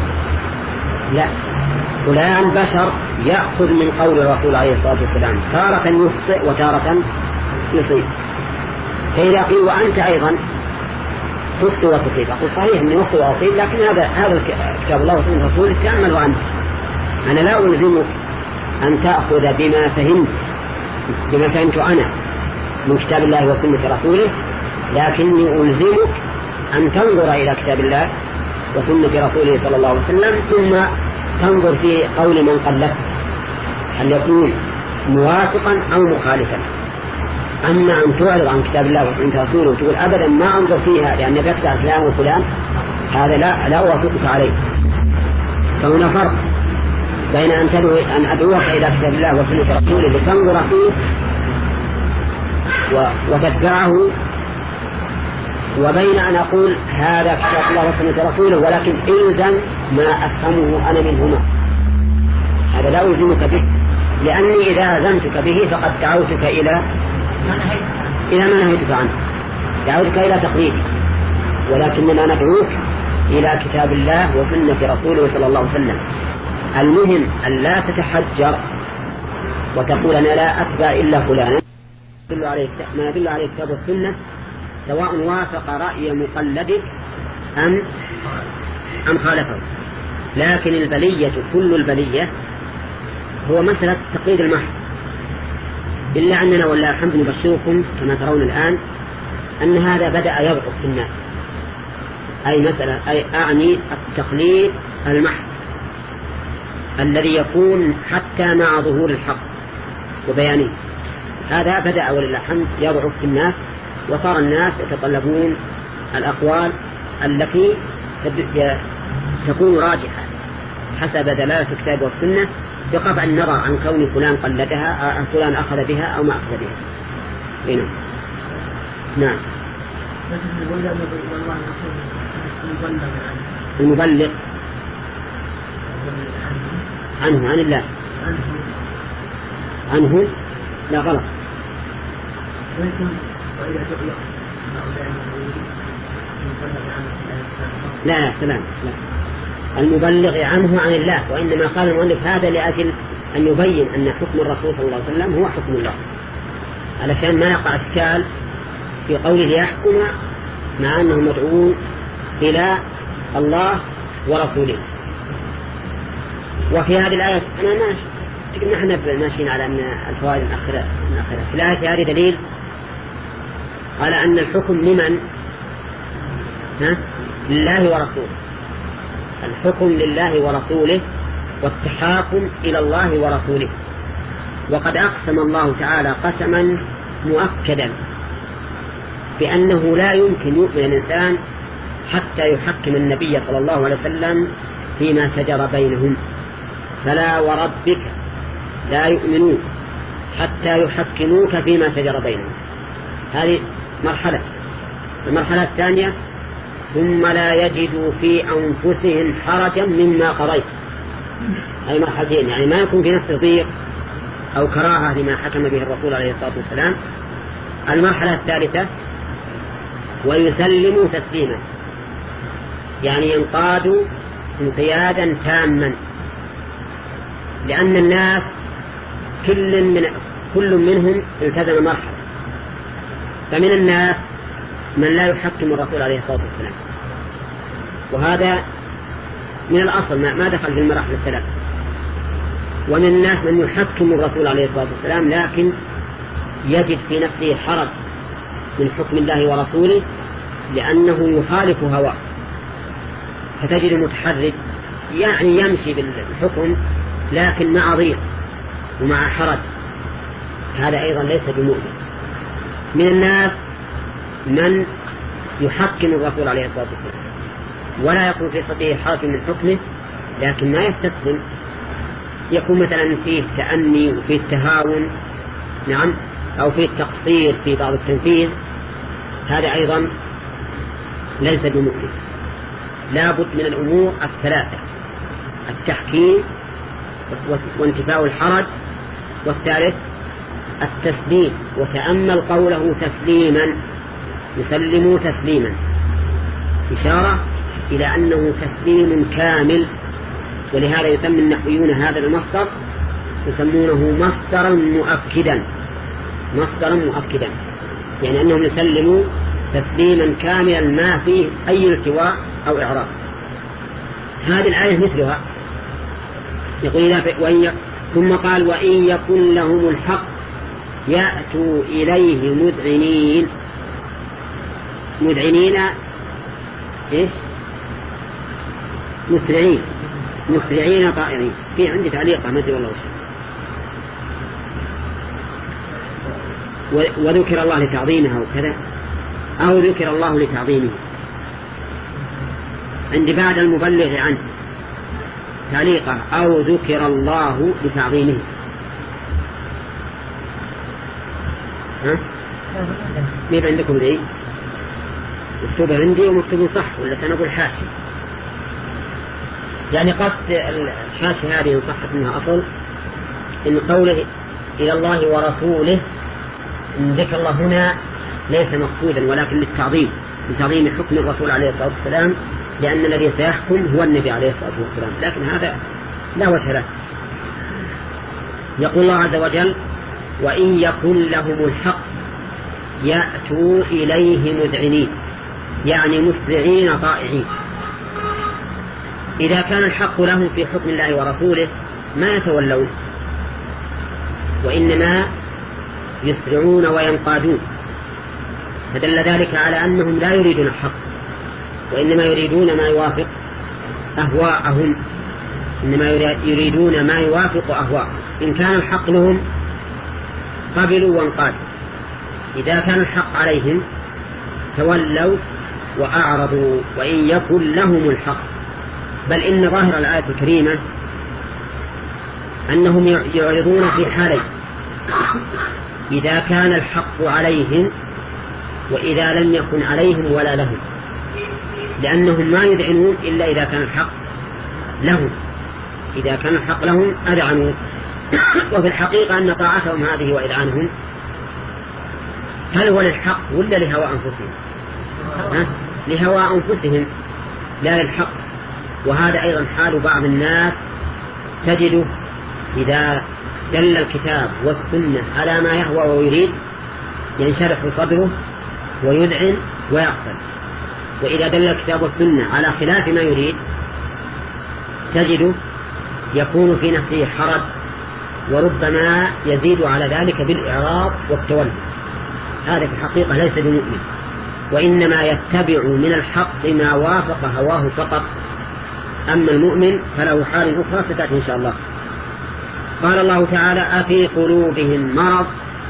لا، فلان بشر يأخذ من قول الرسول عليه الصلاة والسلام، تارة يخطئ وتارة يصيب. فإذا قيل وأنت أيضا تخطئ وتصيب، أقول صحيح أني أخطئ وأصيب، لكن هذا هذا كتاب الله وسنة رسوله تعمل وأنت. أنا لا ألزمك أن تأخذ بما فهمت بما فهمت أنا من كتاب الله وسنة رسوله، لكني ألزمك أن تنظر إلى كتاب الله وسنة رسوله صلى الله عليه وسلم، ثم تنظر في قول من قلت هل يكون موافقا أو مخالفا. أما أن تعرض عن كتاب الله وسنة رسوله وتقول أبدا ما أنظر فيها لأن يبتع فلان وفلان، هذا لا لا أوافقك عليه. فهنا فرق بين أن تدعو أن أدعوك إلى كتاب الله وسنة رسوله لتنظر فيه وتتبعه، وبين أن أقول هذا كتاب الله وسنة رسوله ولكن إلزم ما أفهمه أنا منهما. هذا لا ألزمك به، لأني إذا ألزمتك به فقد دعوتك إلى إلى ما نهيتك عنه، دعوتك إلى تقليدي، ولكننا ندعوك إلى كتاب الله وسنة رسوله صلى الله عليه وسلم. المهم أن لا تتحجر وتقول أنا لا أتبع إلا فلانا، ما يدل عليه كتاب السنة سواء وافق رأي مقلدك أم أم خالفه. لكن البلية كل البلية هو مسألة تقليد المحض، إلا أننا والله الحمد نبشركم كما ترون الآن أن هذا بدأ يضعف في الناس، أي مثلا أي أعني التقليد المحض الذي يكون حتى مع ظهور الحق وبيانه، هذا بدأ ولله الحمد يضعف في الناس، وصار الناس يتطلبون الأقوال التي تكون راجحة حسب دلالة الكتاب والسنة بقطع النظر عن كون فلان قلدها أو فلان أخذ بها أو ما أخذ بها. هنا. نعم. المبلغ عنه عن الله عنه لا غلط. لا لا سلام لا. المبلغ عنه عن الله، وإنما قال المؤلف هذا لأجل أن يبين أن حكم الرسول صلى الله عليه وسلم هو حكم الله، علشان ما يقع إشكال في قوله يحكم مع أنه مدعو إلى الله ورسوله. وفي هذه الآية أنا ماشي نحن ماشيين على أن الفوائد الأخرى في الآية هذه دليل على أن الحكم لمن؟ ها؟ لله ورسوله. الحكم لله ورسوله والتحاكم إلى الله ورسوله. وقد أقسم الله تعالى قسما مؤكدا بأنه لا يمكن يؤمن الإنسان حتى يحكم النبي صلى الله عليه وسلم فيما شجر بينهم. فلا وربك لا يؤمنون حتى يحكموك فيما شجر بينهم. هذه مرحلة. المرحلة الثانية ثم لا يجدوا في أنفسهم حرجا مما قضيت. هذه مرحلتين، يعني ما يكون في نفس ضيق أو كراهة لما حكم به الرسول عليه الصلاة والسلام. المرحلة الثالثة ويسلموا تسليما، يعني ينقادوا انقيادا تاما، لأن الناس كل, من كل منهم التزم مرحلة. فمن الناس من لا يحكم الرسول عليه الصلاة والسلام، وهذا من الأصل ما دخل في المراحل الثلاث. ومن الناس من يحكم الرسول عليه الصلاة والسلام لكن يجد في نفسه حرج من حكم الله ورسوله لأنه يخالف هواه، فتجد متحرج يعني يمشي بالحكم لكن مع ضيق ومع حرج، هذا أيضا ليس بمؤمن. من الناس من يحكم الرسول عليه الصلاة والسلام ولا يكون في صدره حرج من حكمه لكن ما يستسلم، يكون مثلا فيه تأني وفيه تهاون، نعم، أو فيه تقصير في بعض التنفيذ، هذا أيضا ليس بمؤمن. لا بد من الأمور الثلاثة: التحكيم وانتفاء الحرج، والثالث التسليم. وتأمل قوله تسليما، يسلموا تسليما، إشارة إلى أنه تسليم كامل. ولهذا يسمى النحويون هذا المصدر يسمونه مصدرا مؤكدا، مصدرا مؤكدا، يعني أنهم يسلموا تسليما كاملا ما فيه أي التواء أو إعراب. هذه الآية مثلها، يقول وإن ثم قال وإن يكن لهم الحق يأتوا إليه مذعنين. مذعنين إيش؟ مسرعين، مسرعين طائعين. في عندي تعليقة ما أدري والله وش. وذكر الله لتعظيمها وكذا، أو ذكر الله لتعظيمه. عندي بعد المبلغ عنه تعليقة أو ذكر الله لتعظيمه. ها؟ مين عندكم ذي؟ مكتوبة عندي ومكتوبة صح ولا سنقول حاشي؟ يعني قصد الحاشي هذه إن صحت منها أصل إن قوله إلى الله ورسوله، إن ذكر الله هنا ليس مقصودا ولكن للتعظيم، لتعظيم حكم الرسول عليه الصلاة والسلام، لأن الذي سيحكم هو النبي عليه الصلاة والسلام، لكن هذا لا وجه له. يقول الله عز وجل وإن يكن لهم الحق يأتوا إليه مذعنين، يعني مسرعين طائعين. إذا كان الحق لهم في حكم الله ورسوله ما يتولون، وإنما يسرعون وينقادون، فدل ذلك على أنهم لا يريدون الحق، وإنما يريدون ما يوافق أهواءهم، إنما يريدون ما يوافق أهواءهم. إن كان الحق لهم قبلوا وانقادوا، إذا كان الحق عليهم تولوا وأعرضوا، وإن يكن لهم الحق. بل إن ظاهر الآية الكريمة أنهم يعرضون في حالين: إذا كان الحق عليهم، وإذا لم يكن عليهم ولا لهم، لأنهم ما يذعنون إلا إذا كان الحق لهم. إذا كان الحق لهم أذعنوا. وفي الحقيقة أن طاعتهم هذه وإذعانهم هل هو للحق ولا لهوى أنفسهم؟ ها؟ لهوى أنفسهم لا للحق. وهذا أيضا حال بعض الناس، تجده إذا دل الكتاب والسنة على ما يهوى ويريد ينشرح صدره ويذعن ويقتل، وإذا دل الكتاب والسنة على خلاف ما يريد تجده يكون في نفسه حرج، وربما يزيد على ذلك بالإعراض والتولي. هذا في الحقيقة ليس بمؤمن، وإنما يتبع من الحق ما وافق هواه فقط. أما المؤمن فله حال أخرى ستأتي إن شاء الله. قال الله تعالى: أفي قلوبهم مرض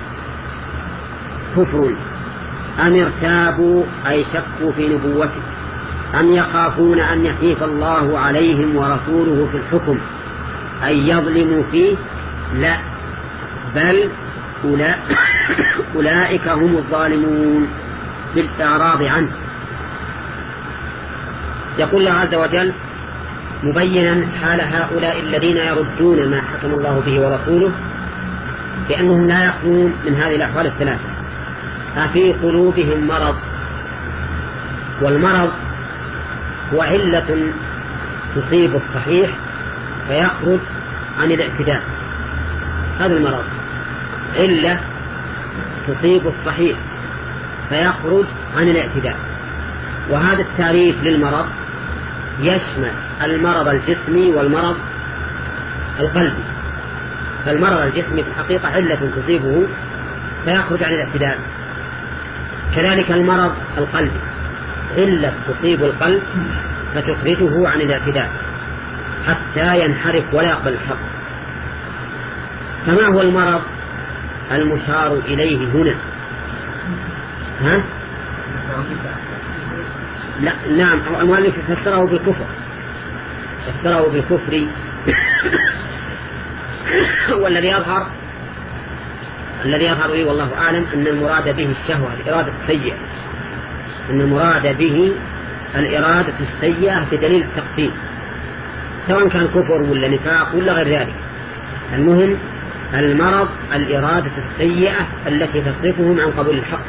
كفر أم ارتابوا أي شكوا في نبوته أم يخافون أن يحيف الله عليهم ورسوله في الحكم أي يظلموا فيه؟ لا، بل أولئك هم الظالمون بالإعراض عنه. يقول الله عز وجل مبينا حال هؤلاء الذين يردون ما حكم الله به ورسوله، بأنهم لا يخلون من هذه الأحوال الثلاثة: أفي قلوبهم مرض، والمرض هو علة تصيب الصحيح فيخرج عن الاعتدال. هذا المرض علة تصيب الصحيح فيخرج عن الاعتدال. وهذا التعريف للمرض يشمل المرض الجسمي والمرض القلبي. فالمرض الجسمي في الحقيقة علة تصيبه فيخرج عن الاعتدال، كذلك المرض القلبي علة تصيب القلب فتخرجه عن الاعتدال حتى ينحرف ولا يقبل الحق. فما هو المرض المشار إليه هنا؟ ها؟ لا نعم، المؤلف فسره بالكفر، فسره بالكفر. والذي يظهر الذي يظهر لي والله أعلم أن المراد به الشهوة، الإرادة السيئة، أن المراد به الإرادة السيئة بدليل التقسيم، سواء كان كفر ولا نفاق ولا غير ذلك. المهم المرض الإرادة السيئة التي تصرفهم عن قبول الحق.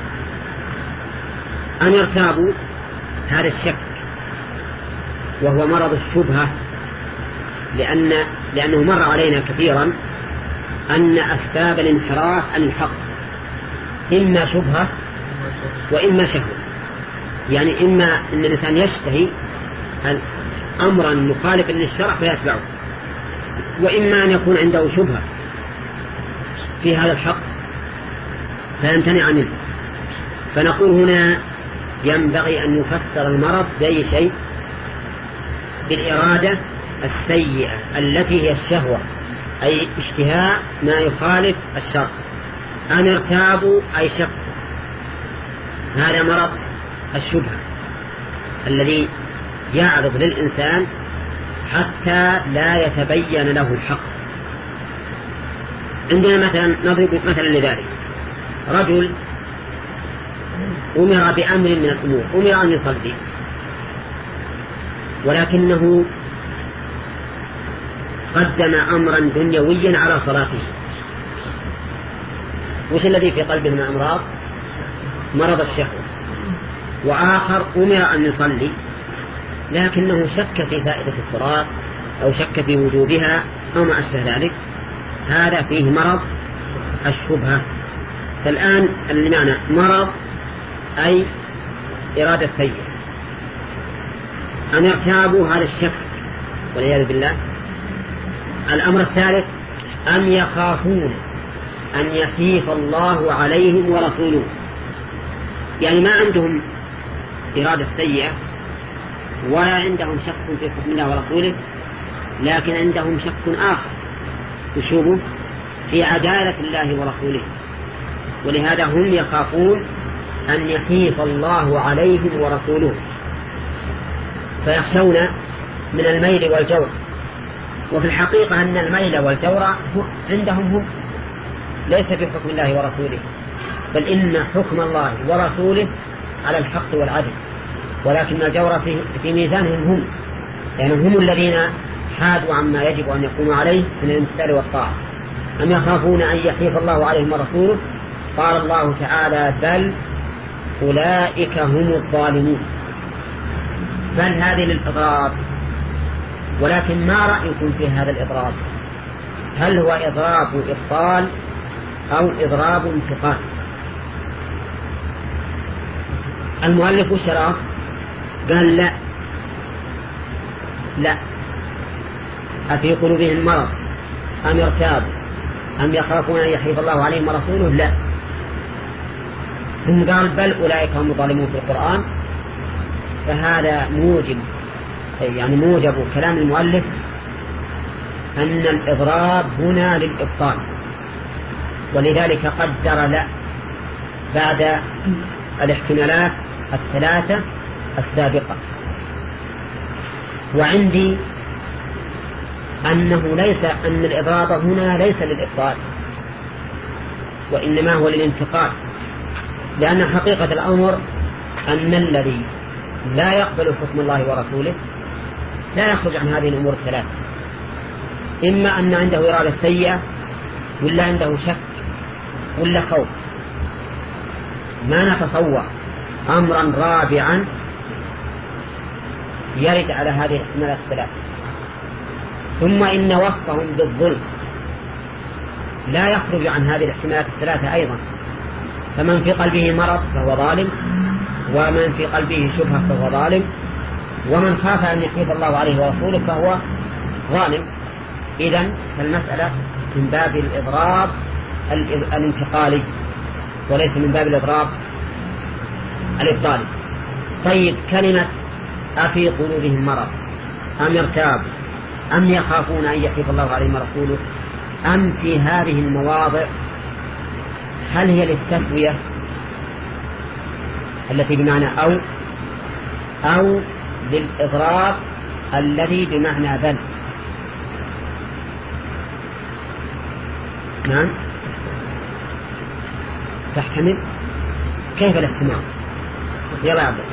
أن يرتابوا هذا الشك، وهو مرض الشبهة، لأن لأنه مر علينا كثيرا أن أسباب الانحراف عن الحق إما شبهة وإما شهوة. يعني إما أن الإنسان يشتهي أمرا مخالفا للشرع فيتبعه، وإما أن يكون عنده شبهة في هذا الحق فيمتنع عنه. فنقول هنا ينبغي أن يفسر المرض بأي شيء؟ بالإرادة السيئة التي هي الشهوة، أي اشتهاء ما يخالف الشرع. أن ارتابوا أي شك، هذا مرض الشبهة الذي يعرض للإنسان حتى لا يتبين له الحق. عندنا مثلا نضرب مثلا لذلك: رجل أمر بأمر من الأمور، أمر أن يصلي، ولكنه قدم أمرا دنيويا على صلاته. وش الذي في قلبه من أمراض؟ مرض الشهوة. وآخر أمر أن يصلي لكنه شك في فائدة الصلاة أو شك في وجوبها أو ما أشبه ذلك، هذا فيه مرض الشبهة. فالآن المعنى مرض أي إرادة سيئة. أن يرتابوا هذا الشك والعياذ بالله. الأمر الثالث أن يخافون أن يخيف الله عليهم ورسوله، يعني ما عندهم إرادة سيئة ولا عندهم شك في حكم الله ورسوله، لكن عندهم شك آخر يشوبه في عدالة الله ورسوله، ولهذا هم يخافون أن يخيف الله عليهم ورسوله، فيخشون من الميل والجور. وفي الحقيقة أن الميل والجور عندهم هم ليس بحكم الله ورسوله، بل إن حكم الله ورسوله على الحق والعدل، ولكن الجور في ميزانهم هم، يعني هم الذين حادوا عما يجب أن يكونوا عليه من الامتثال والطاعة. أم يخافون أن يحيف الله عليهم ورسوله؟ قال الله تعالى: بل أولئك هم الظالمون. بل هذه للإضراب، ولكن ما رأيكم في هذا الإضراب؟ هل هو إضراب إبطال أو إضراب انتقال؟ المؤلف الشرع قال لا لا أفي قلوبهم مرض أم ارتابوا أم يخافون أن يحيف الله عليهم ورسوله؟ لا. ثم قال: بل أولئك هم الظالمون في القرآن. فهذا موجب، يعني موجب كلام المؤلف أن الإضراب هنا للإبطال، ولذلك قدر لا بعد الاحتمالات الثلاثة السابقة. وعندي أنه ليس أن الإضراب هنا ليس للإبطال، وإنما هو للانتقال، لأن حقيقة الأمر أن الذي لا يقبل حكم الله ورسوله لا يخرج عن هذه الأمور الثلاثة، إما أن عنده إرادة سيئة، ولا عنده شك، ولا خوف. ما نتصور أمرا رابعا يرد على هذه الاحتمالات الثلاثة. ثم إن وصفهم بالظلم لا يخرج عن هذه الاحتمالات الثلاثة أيضا، فمن في قلبه مرض فهو ظالم، ومن في قلبه شبهة فهو ظالم، ومن خاف أن يحيف الله عليه ورسوله فهو ظالم. إذن فالمسألة من باب الإضراب الانتقالي وليس من باب الإضراب الإبطالي. طيب، كلمة أفي قلوبهم مرض أم يرتاب أم يخافون أن يحيف الله عليهم ورسوله، أم في هذه المواضع هل هي للتسوية التي بمعنى أو أو للإضراب الذي بمعنى بل؟ نعم، تحتمل. كيف الاحتمال؟ يلا عبد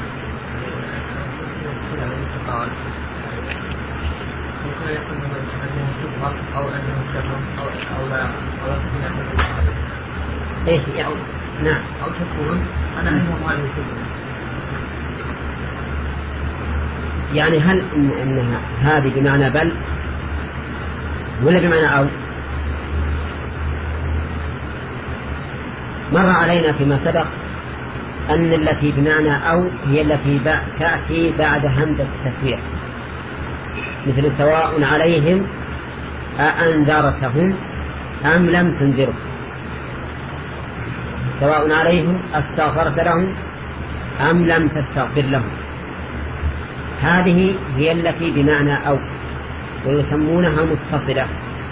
أو أنه أو أو لا أو إيه يعني نعم أو تكون أنا أنه ما يكون. يعني هل إن إنها هذه بمعنى بل ولا بمعنى أو؟ مر علينا فيما سبق أن التي بمعنى أو هي التي تأتي بعد همزة التسوية، مثل سواء عليهم أأنذرتهم أم لم تنذرهم، سواء عليهم استغفرت لهم أم لم تستغفر لهم. هذه هي التي بمعنى أو، ويسمونها متصلة.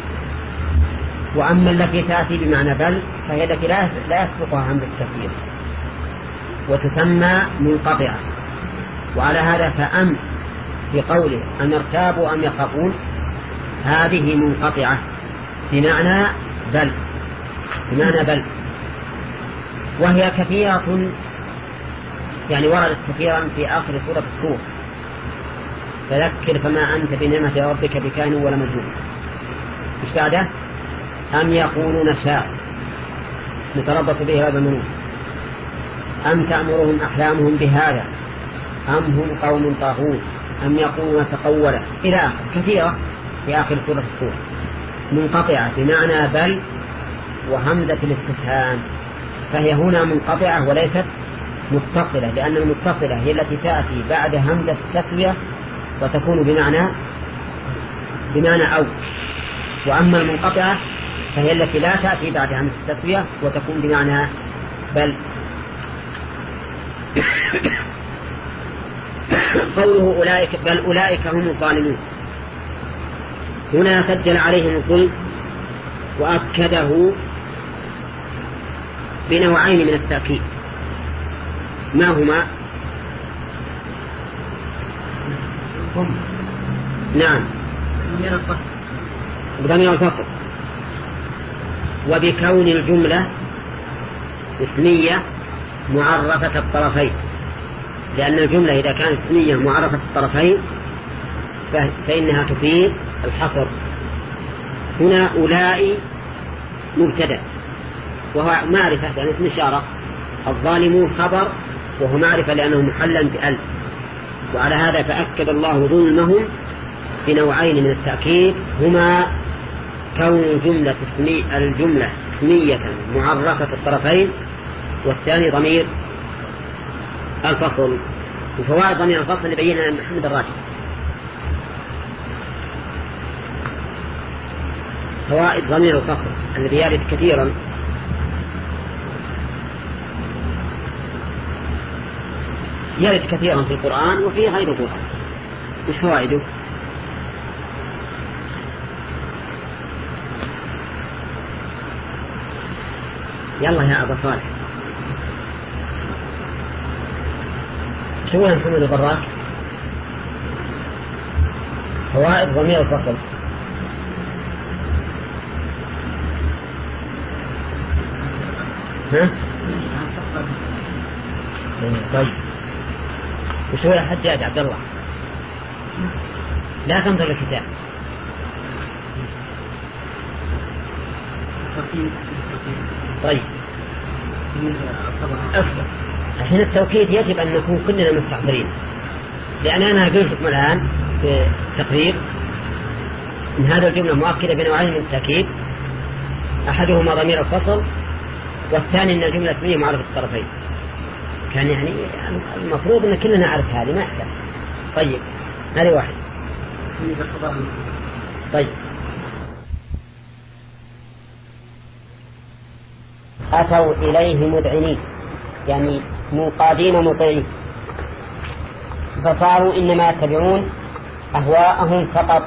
وأما التي تأتي بمعنى بل فهي التي لا يسبقها همزة التسوية وتسمى منقطعة. وعلى هذا فأم في قوله أن ارتابوا أم يخافون هذه منقطعة بمعنى بل بمعنى بل وهي كثيرة، يعني وردت كثيرا في آخر سورة الطور: فذكر فما أنت بنعمة ربك بكاهن ولا مجنون. إيش بعده؟ أم يقولون شاء نتربص به هذا المنون، أم تأمرهم أحلامهم بهذا، أم هم قوم طاغون، أم يقولون تقوله، إلى آخر كثيرة في آخر سورة الطور منقطعة بمعنى بل وهمزة الاستفهام. فهي هنا منقطعة وليست متصلة، لأن المتصلة هي التي تأتي بعد همزة التسوية وتكون بمعنى بمعنى أو. وأما المنقطعة فهي التي لا تأتي بعد همزة التسوية وتكون بمعنى بل. قوله أولئك بل أولئك هم الظالمون، هنا سجل عليهم الظلم وأكده بنوعين من التأكيد. ما هما؟ هم. نعم، بضمير الفصل، وبكون الجملة اسمية معرفة الطرفين، لأن الجملة إذا كانت اسمية معرفة الطرفين فإنها تفيد الحصر. هنا أولئك مبتدأ وهو معرفة لأن اسم إشارة، الظالمون خبر وهو معرفة لأنه محلا بأل، وعلى هذا فأكد الله ظلمهم بنوعين من التأكيد هما كون جملة اسمي الجملة اسمية معرفة الطرفين، والثاني ضمير الفصل. وفوائد ضمير الفصل اللي بينها محمد الراشد. فوائد ضمير الفصل الذي يرد كثيرا يرد كثيرا في القرآن وفي غير القرآن. مش فوائده؟ يلا يا أبا صالح، شو يا محمد البراك؟ فوائد ضمير الفصل. ها؟ طيب، وشو يا حجاج عبد الله؟ لا تنظر الكتاب. طيب أفضل. الحين التوكيد يجب أن نكون كلنا مستحضرين، لأن أنا أقول لكم الآن في تقرير من هذا الجملة مؤكدة بنوعين من التأكيد، أحدهما ضمير الفصل والثاني أن الجملة اسمية معرفة الطرفين. كان يعني المفروض أن كلنا نعرف هذه، ما يحتاج. طيب هذه واحد. طيب أتوا إليه مذعنين، يعني منقادين مطيعين، فصاروا إنما يتبعون أهواءهم فقط.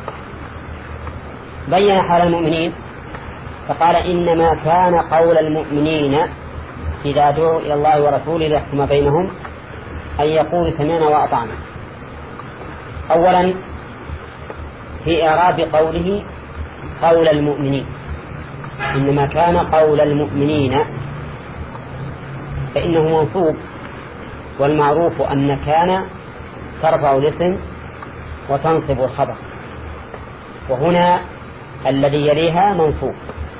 بين حال المؤمنين فقال إنما كان قول المؤمنين إذا دعوا إلى الله ورسوله ليحكم بينهم أن يقولوا سمعنا وأطعنا. أولا في إعراب قوله قول المؤمنين، إنما كان قول المؤمنين فإنه منصوب، والمعروف أن كان ترفع الاسم وتنصب الخبر، وهنا الذي يليها منصوب.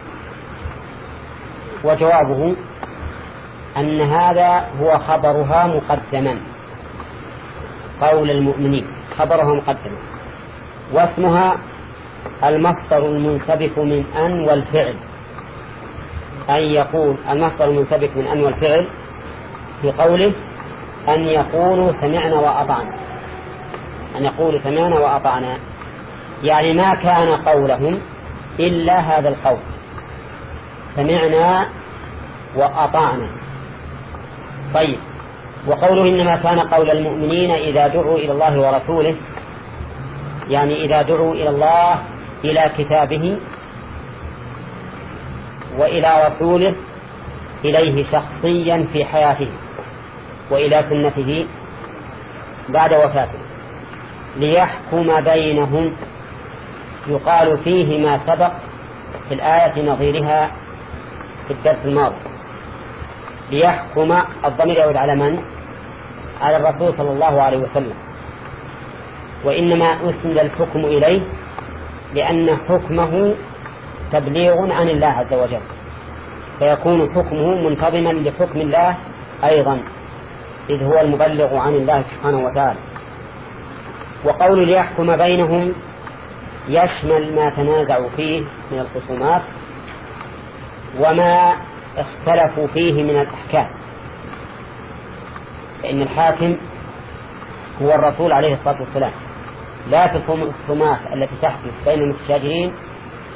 وجوابه أن هذا هو خبرها مقدما، قول المؤمنين خبرها مقدما، واسمها المصدر المنسبك من أن والفعل، أن يقول المصدر المنسبك من أن والفعل في قوله أن يقولوا سمعنا وأطعنا، أن يقولوا سمعنا وأطعنا، يعني ما كان قولهم إلا هذا القول سمعنا وأطعنا. طيب، وقوله إنما كان قول المؤمنين إذا دعوا إلى الله ورسوله، يعني إذا دعوا إلى الله إلى كتابه وإلى رسوله إليه شخصيا في حياته وإلى سنته بعد وفاته ليحكم بينهم، يقال فيه ما سبق في الآية نظيرها في الدرس الماضي. ليحكم الضمير يعود على من؟ على الرسول صلى الله عليه وسلم، وإنما أسند الحكم إليه لأن حكمه تبليغ عن الله عز وجل، فيكون حكمه منتظما لحكم الله أيضا، إذ هو المبلغ عن الله سبحانه وتعالى. وقول ليحكم بينهم يشمل ما تنازعوا فيه من الخصومات وما اختلفوا فيه من الأحكام، فإن الحاكم هو الرسول عليه الصلاة والسلام، لا في الخصومات التي تحدث بين المتشاجرين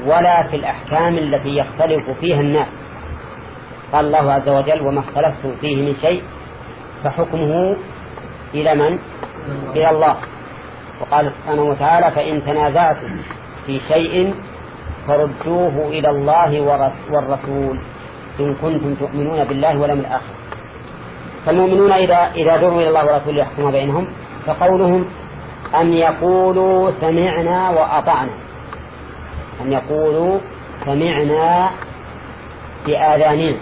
ولا في الأحكام التي يختلف فيها الناس. قال الله عز وجل: وما اختلفتم فيه من شيء فحكمه إلى من؟ إلى الله. وقال سبحانه وتعالى: فإن تنازعتم في شيء فردوه إلى الله والرسول إن كنتم تؤمنون بالله واليوم الآخر. فالمؤمنون إذا إذا دعوا إلى الله ورسوله يحكم بينهم، فقولهم أن يقولوا سمعنا وأطعنا، أن يقولوا سمعنا بآذاننا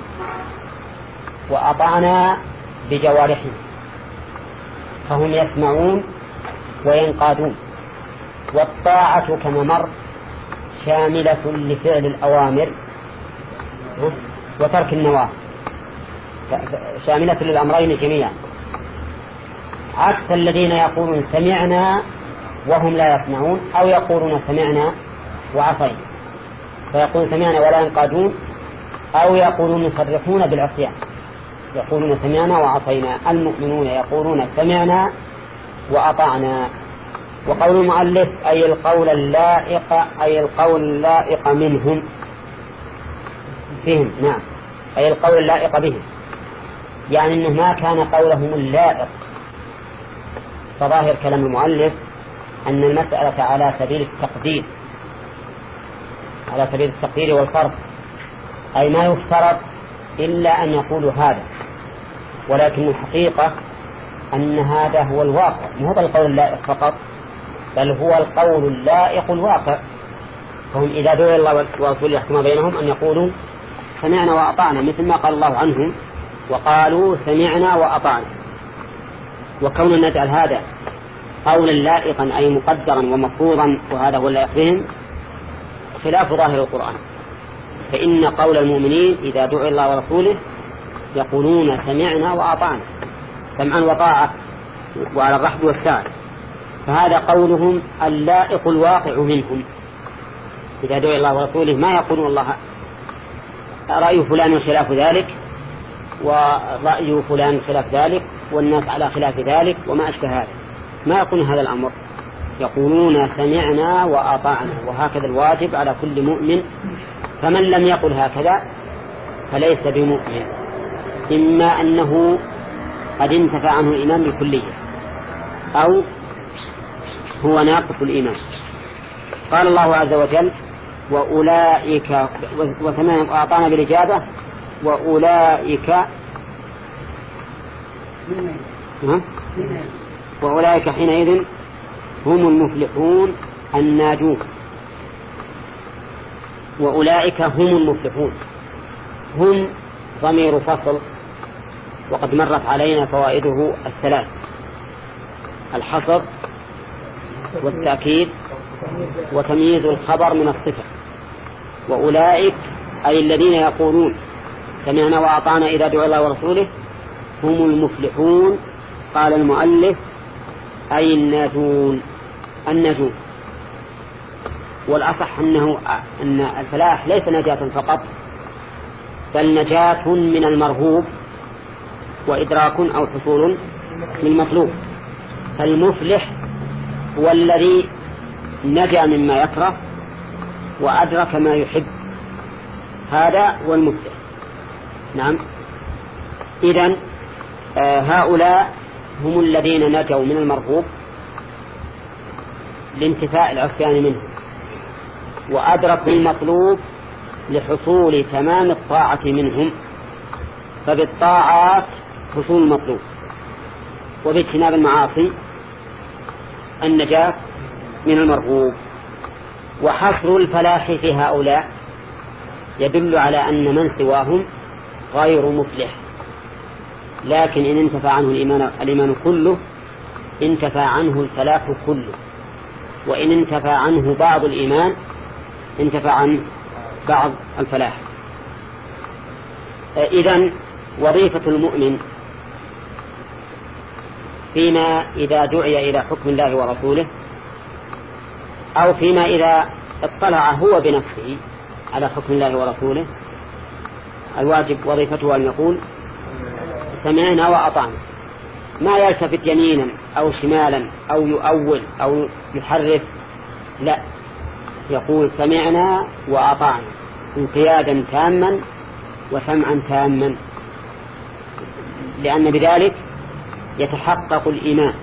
وأطعنا بجوارحنا، فهم يسمعون وينقادون. والطاعة كما مر شاملة لفعل الأوامر وترك النواهي، شاملة للأمرين جميعا، عكس الذين يقولون سمعنا وهم لا يسمعون، أو يقولون سمعنا وعصينا، فيقولون سمعنا ولا ينقادون، أو يقولون يصرحون بالعصيان، يقولون سمعنا وعصينا. المؤمنون يقولون سمعنا وأطعنا. وقول المؤلف أي القول اللائق، أي القول اللائق منهم بهم، نعم، أي القول اللائق بهم، يعني أنه ما كان قولهم اللائق. فظاهر كلام المؤلف أن المسألة على سبيل التقدير، على سبيل التقدير والفرض، أي ما يفترض إلا أن يقولوا هذا، ولكن الحقيقة أن هذا هو الواقع، مو هو القول اللائق فقط، بل هو القول اللائق الواقع. فهم إذا دعوا الله ورسوله يحكم بينهم أن يقولوا سمعنا وأطعنا، مثل ما قال الله عنهم: وقالوا سمعنا وأطعنا. وكون نجعل هذا قولا لائقا أي مقدرا ومفروضا، وهذا هو اللائق بهم، خلاف ظاهر القرآن. فإن قول المؤمنين إذا دعوا الله ورسوله يقولون سمعنا وأطعنا، سمعا وطاعة وعلى الرحب والسعة، فهذا قولهم اللائق الواقع منهم. إذا دعوا الله ورسوله ما يقولون الله رأي فلان خلاف ذلك، ورأي فلان خلاف ذلك، والناس على خلاف ذلك، وما أشبه هذا، ما يقولون هذا الأمر، يقولون سمعنا وأطعنا. وهكذا الواجب على كل مؤمن، فمن لم يقل هكذا فليس بمؤمن، إما أنه قد انتفى عنه الإيمان بالكلية، أو هو ناقص الإيمان. قال الله عز وجل: وأولئك وثمانية وأعطانا بالإجابة، وأولئك وأولئك حينئذ هم المفلحون الناجون. وأولئك هم المفلحون، هم ضمير فصل، وقد مرت علينا فوائده الثلاث: الحصر والتأكيد وتمييز الخبر من الصفة. وأولئك أي الذين يقولون سمعنا وأطعنا إذا دعا الله ورسوله هم المفلحون. قال المؤلف أي الناجون، الناجون. والأصح أنه أن الفلاح ليس نجاة فقط، بل نجاة من المرهوب وإدراك أو حصول من مطلوب. فالمفلح هو الذي نجا مما يكره وأدرك ما يحب، هذا هو المفلح. نعم. إذن آه هؤلاء هم الذين نجوا من المرهوب لانتفاء العصيان منه، وأدركوا المطلوب لحصول تمام الطاعة منهم. فبالطاعات حصول المطلوب، وباجتناب المعاصي النجاة من المرغوب. وحصر الفلاح في هؤلاء يدل على أن من سواهم غير مفلح، لكن إن انتفى عنه الإيمان, الإيمان كله انتفى عنه الفلاح كله، وإن انتفى عنه بعض الإيمان انتفى عن بعض الفلاح. إذن وظيفة المؤمن فيما إذا دعي إلى حكم الله ورسوله، أو فيما إذا اطلع هو بنفسه على حكم الله ورسوله، الواجب وظيفته أن يقول سمعنا وأطعنا، ما يلتفت يمينا أو شمالا أو يؤول أو يحرف، لا، يقول سمعنا وأطعنا انقيادا تاما وسمعا تاما، لأن بذلك يتحقق الإيمان.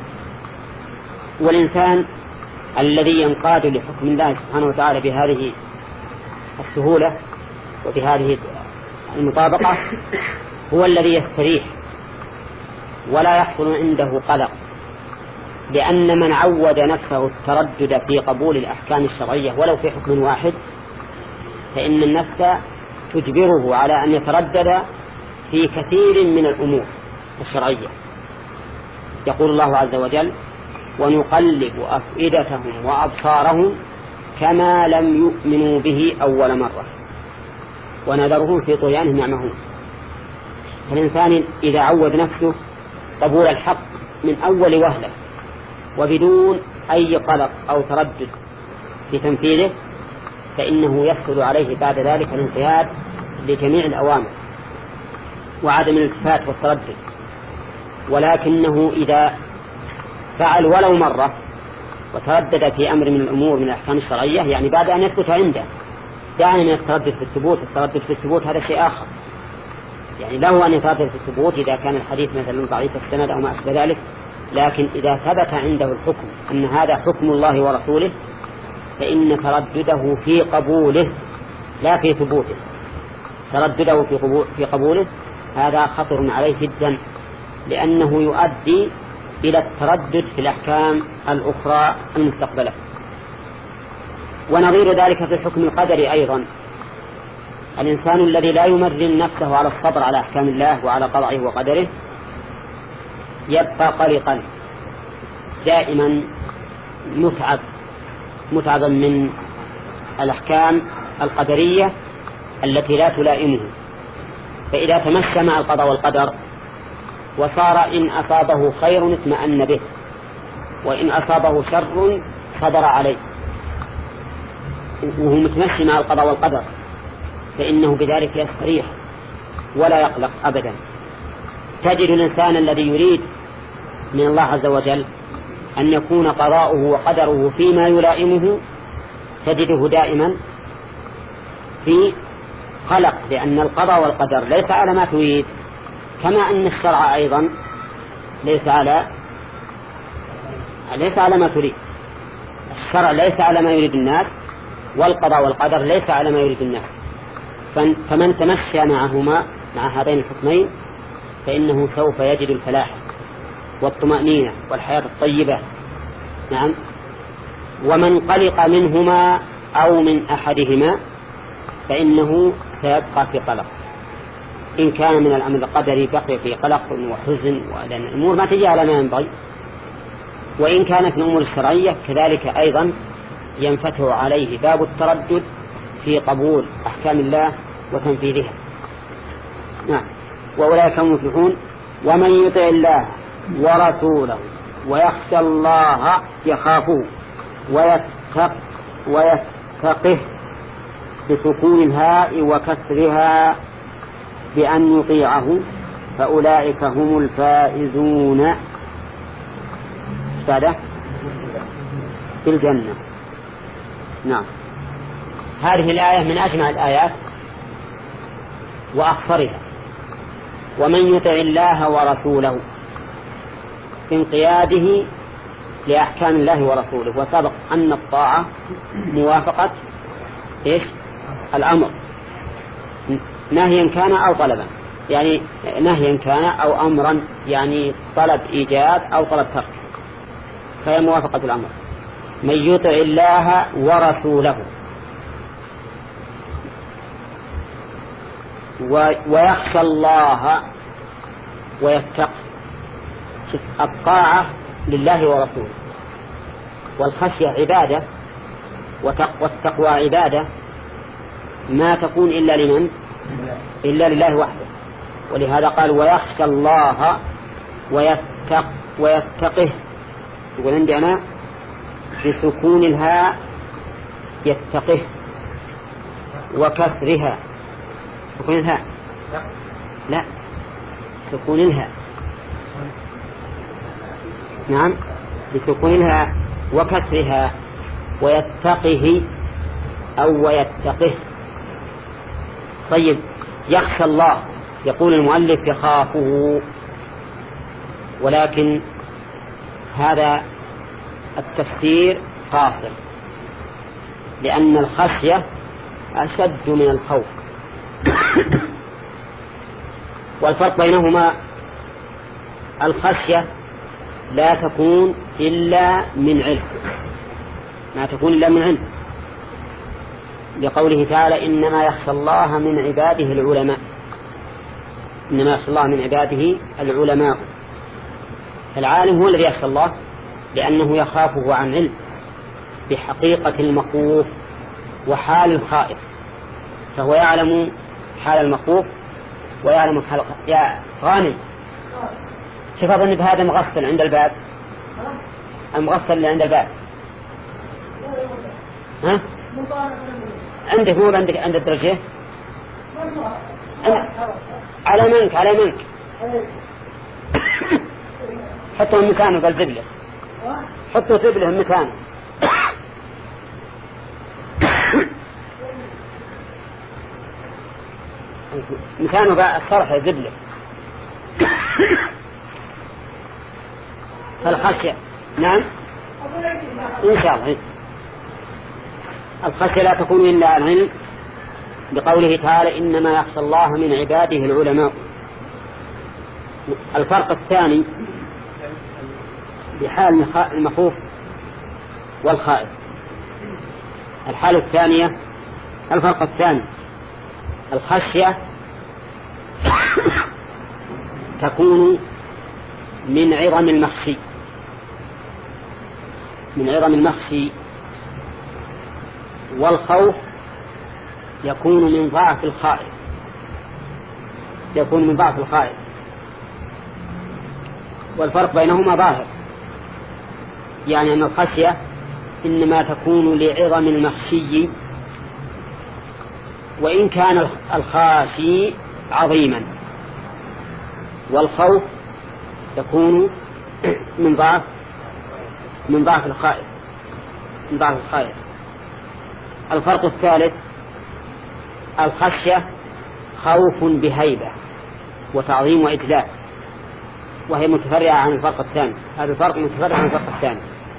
والإنسان الذي ينقاد لحكم الله سبحانه وتعالى بهذه السهولة وبهذه المطابقة هو الذي يستريح ولا يحصل عنده قلق، لأن من عود نفسه التردد في قبول الأحكام الشرعية ولو في حكم واحد فإن النفس تجبره على أن يتردد في كثير من الأمور الشرعية. يقول الله عز وجل ونقلب أفئدتهم وأبصارهم كما لم يؤمنوا به أول مرة ونذرهم في طغيانهم يعمهون. فالإنسان إذا عود نفسه قبول الحق من أول وهلة وبدون أي قلق أو تردد في تنفيذه فإنه يحصل عليه بعد ذلك الانقياد لجميع الأوامر وعدم الالتفات والتردد. ولكنه إذا فعل ولو مرة وتردد في أمر من الأمور من الأحكام الشرعية، يعني بعد أن يثبت عنده، دعني من التردد في الثبوت، التردد في الثبوت هذا شيء آخر، يعني له أن يتردد في الثبوت إذا كان الحديث مثلا ضعيف السند أو ما أشبه ذلك، لكن إذا ثبت عنده الحكم أن هذا حكم الله ورسوله فإن تردده في قبوله لا في ثبوته، تردده في قبوله هذا خطر عليه جدا، لأنه يؤدي إلى التردد في الأحكام الأخرى المستقبلة. ونظير ذلك في الحكم القدري أيضا، الإنسان الذي لا يمرن نفسه على الصبر على أحكام الله وعلى قضائه وقدره يبقى قلقا دائما متعب متعبا من الأحكام القدرية التي لا تلائمه. فإذا تمشى مع القضاء والقدر وصار إن أصابه خير اطمأن به وإن أصابه شر صبر عليه وهو متمشي مع القضاء والقدر فإنه بذلك يستريح ولا يقلق أبدا. تجد الإنسان الذي يريد من الله عز وجل أن يكون قضاؤه وقدره فيما يلائمه تجده دائما في قلق، لأن القضاء والقدر ليس على ما تريد، كما أن الشرع أيضا ليس على ليس على ما تريد. الشرع ليس على ما يريد الناس، والقضاء والقدر ليس على ما يريد الناس. فمن تمشى معهما مع هذين الحكمين فإنه سوف يجد الفلاح والطمأنينة والحياة الطيبة. نعم. ومن قلق منهما أو من أحدهما فإنه سيبقى في قلق، إن كان من الأمر القدري بقي في قلق وحزن ولأن الأمور ما تجي على ما ينبغي، وإن كانت من الأمور الشرعية كذلك أيضا ينفتح عليه باب التردد في قبول أحكام الله وتنفيذها. نعم. وأولئك هم المفلحون. ومن يطع الله ورسوله ويخشى الله يخافه ويتق ويتقه بسكون الهاء وكسرها بأن يطيعه فأولئك هم الفائزون سادة في الجنة. نعم. هذه الآية من أجمع الآيات وأخفرها. ومن يطع الله ورسوله انقياده لأحكام الله ورسوله. وسبق أن الطاعة موافقة إيش؟ الأمر نهيا كان أو طلبا، يعني نهيا كان أو أمرا، يعني طلب إيجاد أو طلب ترك، فهي موافقة الأمر. من يطع الله ورسوله ويخشى الله ويتقى. الطاعة لله ورسوله، والخشية عبادة، والتقوى عبادة ما تكون إلا لمن؟ إلا لله وحده. ولهذا قال ويخشى الله ويتق ويتقه. يقول عندي أنا بسكون الهاء يتقه وكسرها. سكون الهاء لا سكون الهاء نعم بسكون الهاء وكسرها ويتقه أو ويتقه. طيب يخشى الله، يقول المؤلف يخافه، ولكن هذا التفسير قاصر، لأن الخشية أشد من الخوف. والفرق بينهما الخشية لا تكون إلا من علم، ما تكون إلا من علم، لقوله تعالى إنما يخشى الله من عباده العلماء، إنما يخشى الله من عباده العلماء. العالم هو الذي يخشى الله لأنه يخافه عن علم بحقيقة المخوف وحال الخائف، فهو يعلم حال المخوف ويعلم حال الخائف. يا غانم، شوف أظن بهذا مغسل عند الباب، المغسل اللي عند الباب، ها؟ عندك مو عندك عند الدرجة؟ على منك على منك حطه مكانه بالزبلة، حطه زبلة مكانه. مكانه بقى الصرح زبلة. فالخشية نعم إن شاء الله الخشية لا تكون إلا العلم، بقوله تعالى إنما يخشى الله من عباده العلماء. الفرق الثاني بحال المخوف والخائف، الحالة الثانية الفرق الثاني الخشية تكون من عظم المخشي، من عظم المخشي، والخوف يكون من ضعف الخائف، يكون من ضعف الخائف. والفرق بينهما ظاهر، يعني أن الخشية إنما تكون لعظم المخشي وإن كان الخاشي عظيما، والخوف يكون من ضعف من ضعف الخائف من ضعف الخائف. الفرق الثالث الخشية خوف بهيبة وتعظيم وإجلال، وهي متفرعة عن الفرق الثاني، هذا الفرق متفرع عن الفرق الثاني.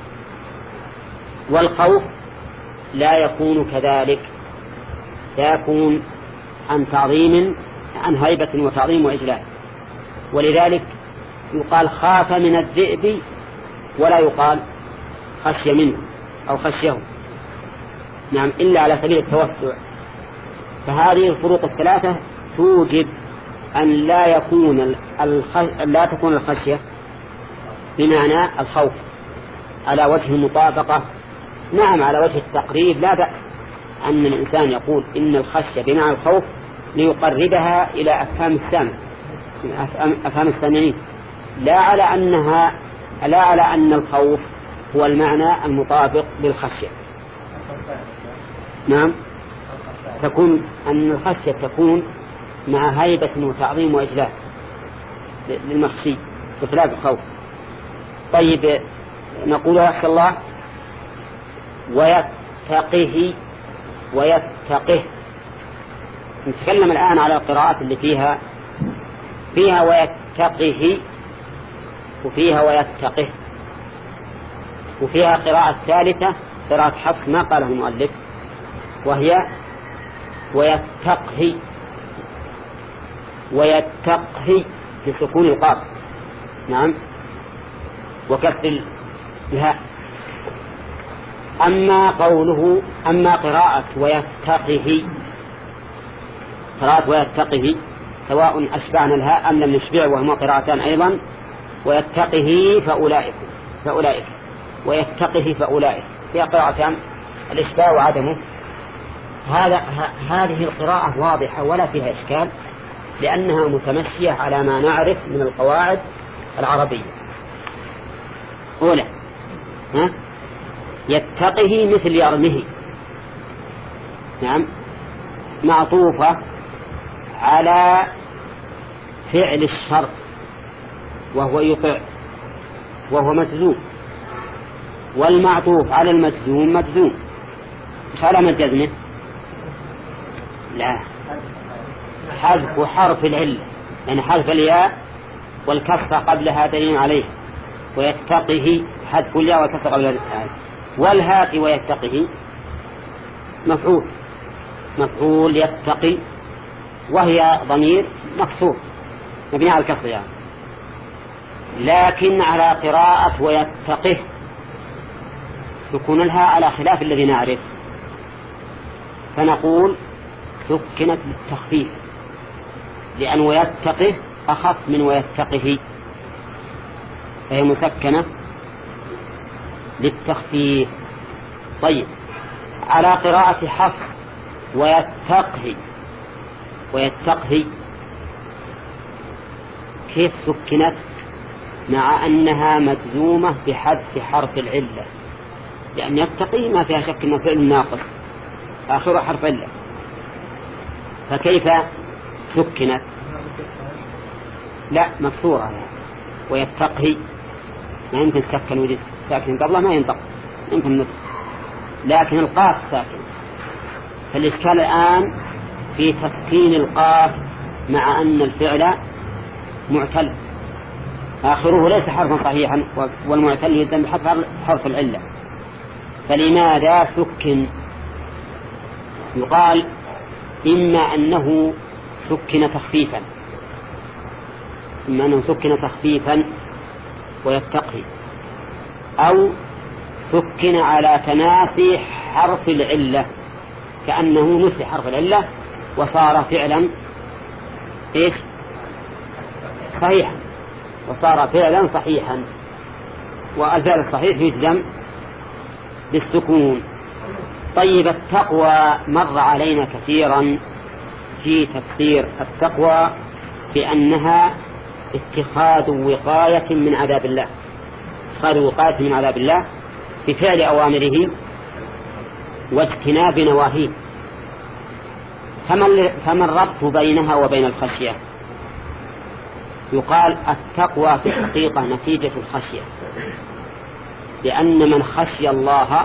والخوف لا يكون كذلك، لا يكون عن تعظيم عن هيبة وتعظيم وإجلال، ولذلك يقال خاف من الذئب ولا يقال خشي منه أو خشيه، نعم، إلا على سبيل التوسع. فهذه الفروق الثلاثة توجب أن لا يكون الخ... لا تكون الخشية بمعنى الخوف على وجه المطابقة، نعم على وجه التقريب لا بأس أن الإنسان يقول إن الخشية بمعنى الخوف ليقربها إلى أفهام السامع، أفهام السامعين، لا على أنها لا على أن الخوف هو المعنى المطابق للخشية. نعم، تكون أن الخشية تكون مع هيبة وتعظيم وإجلال للمخشي بخلاف الخوف. طيب نقول يخشى الله ويتقه ويتقه. نتكلم الآن على القراءات اللي فيها فيها ويتقه وفيها ويتقه، وفيها قراءة ثالثة قراءة حفص ما قاله المؤلف، وهي ويتقه ويتقه بسكون القاف، نعم، وكسر الهاء. أما قوله أما قراءة ويتقه، قراءة ويتقه سواء أشبعنا الهاء أم لم نشبع، وهما قراءتان أيضا، ويتقه فأولئك فأولئك ويتقه فأولئك، هي قراءتان الإشباع وعدمه. هذا هذه القراءة واضحة ولا فيها إشكال، لأنها متمشية على ما نعرف من القواعد العربية. أولى ها يتقه مثل يرمه، نعم، معطوفة على فعل الشرط وهو يطع وهو مجزوم، والمعطوف على المجزوم مجزوم، مش على مجزمه لا، حذف حرف العلة، يعني حذف الياء والكسر قبلها دليل عليه، ويتقه حذف الياء والكسر قبلها، والهاء ويتقه مفعول مفعول يتقي، وهي ضمير مكسور مبني على الكسر يعني. لكن على قراءة ويتقه سكون الهاء على خلاف الذي نعرف، فنقول سكنت للتخفيف، لأن ويتقه أخف من ويتقه، فهي مسكنة للتخفيف. طيب، على قراءة حفص ويتقه ويتقه كيف سكنت مع أنها مجزومة بحذف حرف العلة؟ لأن يتقي ما فيها شك أنه فعل ناقص آخر حرف علة، فكيف سكنت؟ لا، مكسورة. ويتقي ما يمكن سكن وجد ساكن قبله ما ينطق، يمكن نطق، لكن القاف ساكن. فالإشكال الآن في تسكين القاف مع أن الفعل معتل آخره ليس حرفا صحيحا، والمعتل يلزم بحذف حرف العلة، فلماذا سكن؟ يقال إما أنه سكن تخفيفا إما أنه سكن تخفيفا ويتقي، أو سكن على تنافي حرف العلة، كأنه نسي حرف العلة وصار فعلا إيش صحيحا وصار فعلا صحيحا والفعل الصحيح يجزم بالسكون. طيب، التقوى مر علينا كثيرا في تفسير التقوى بأنها اتخاذ وقاية من عذاب الله، اتخاذ وقاية من عذاب الله بفعل أوامره واجتناب نواهيه. فما الربط بينها وبين الخشية؟ يقال التقوى في الحقيقة نتيجة الخشية، لأن من خشي الله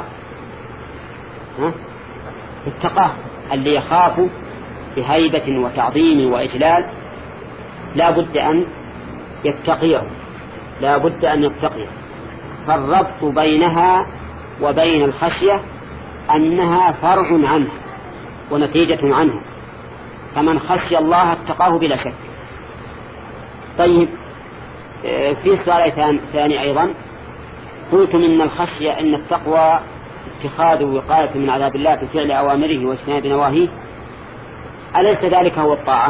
اتقاه، اللي يخاف بهيبة وتعظيم وإجلال لا بد أن يتقيه لا بد أن يتقيه فالربط بينها وبين الخشية أنها فرع عنه ونتيجة عنه، فمن خشي الله اتقاه بلا شك. طيب، في سؤال ثاني أيضا، قلتم إن الخشية إن التقوى اتخاذ وقاية من عذاب الله بفعل أوامره واجتناب نواهيه، أليس ذلك هو الطاعة؟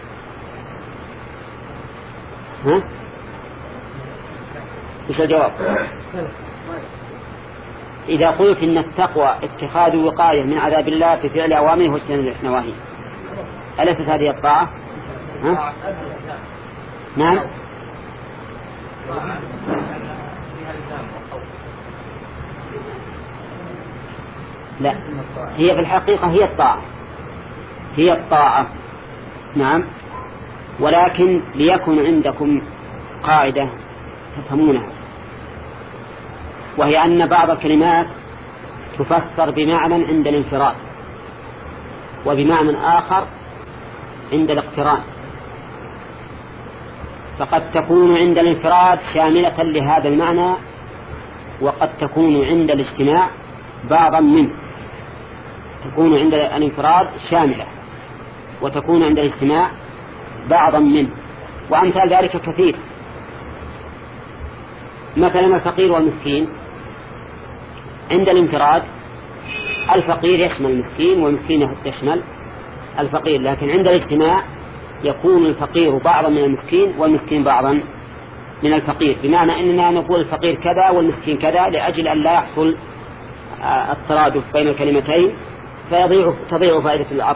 ها؟ إيش الجواب؟ إذا قلت إن التقوى اتخاذ وقاية من عذاب الله بفعل أوامره واجتناب نواهيه، أليست هذه الطاعة؟ ها؟ نعم. لا، هي في الحقيقة هي الطاعة هي الطاعة نعم، ولكن ليكن عندكم قاعدة تفهمونها، وهي أن بعض الكلمات تفسر بمعنى عند الانفراد وبمعنى آخر عند الاقتران، فقد تكون عند الانفراد شاملة لهذا المعنى، وقد تكون عند الاجتماع بعضا منه، تكون عند الانفراد شاملة وتكون عند الاجتماع بعضا منه، وأمثال ذلك كثير. مثلا الفقير والمسكين عند الانفراد الفقير يشمل المسكين والمسكين يشمل الفقير، لكن عند الاجتماع يكون الفقير بعضا من المسكين والمسكين بعضا من الفقير، بمعنى أننا نقول الفقير كذا والمسكين كذا لأجل أن لا يحصل الترادف بين الكلمتين فيضيع تضيع فائدة العطف.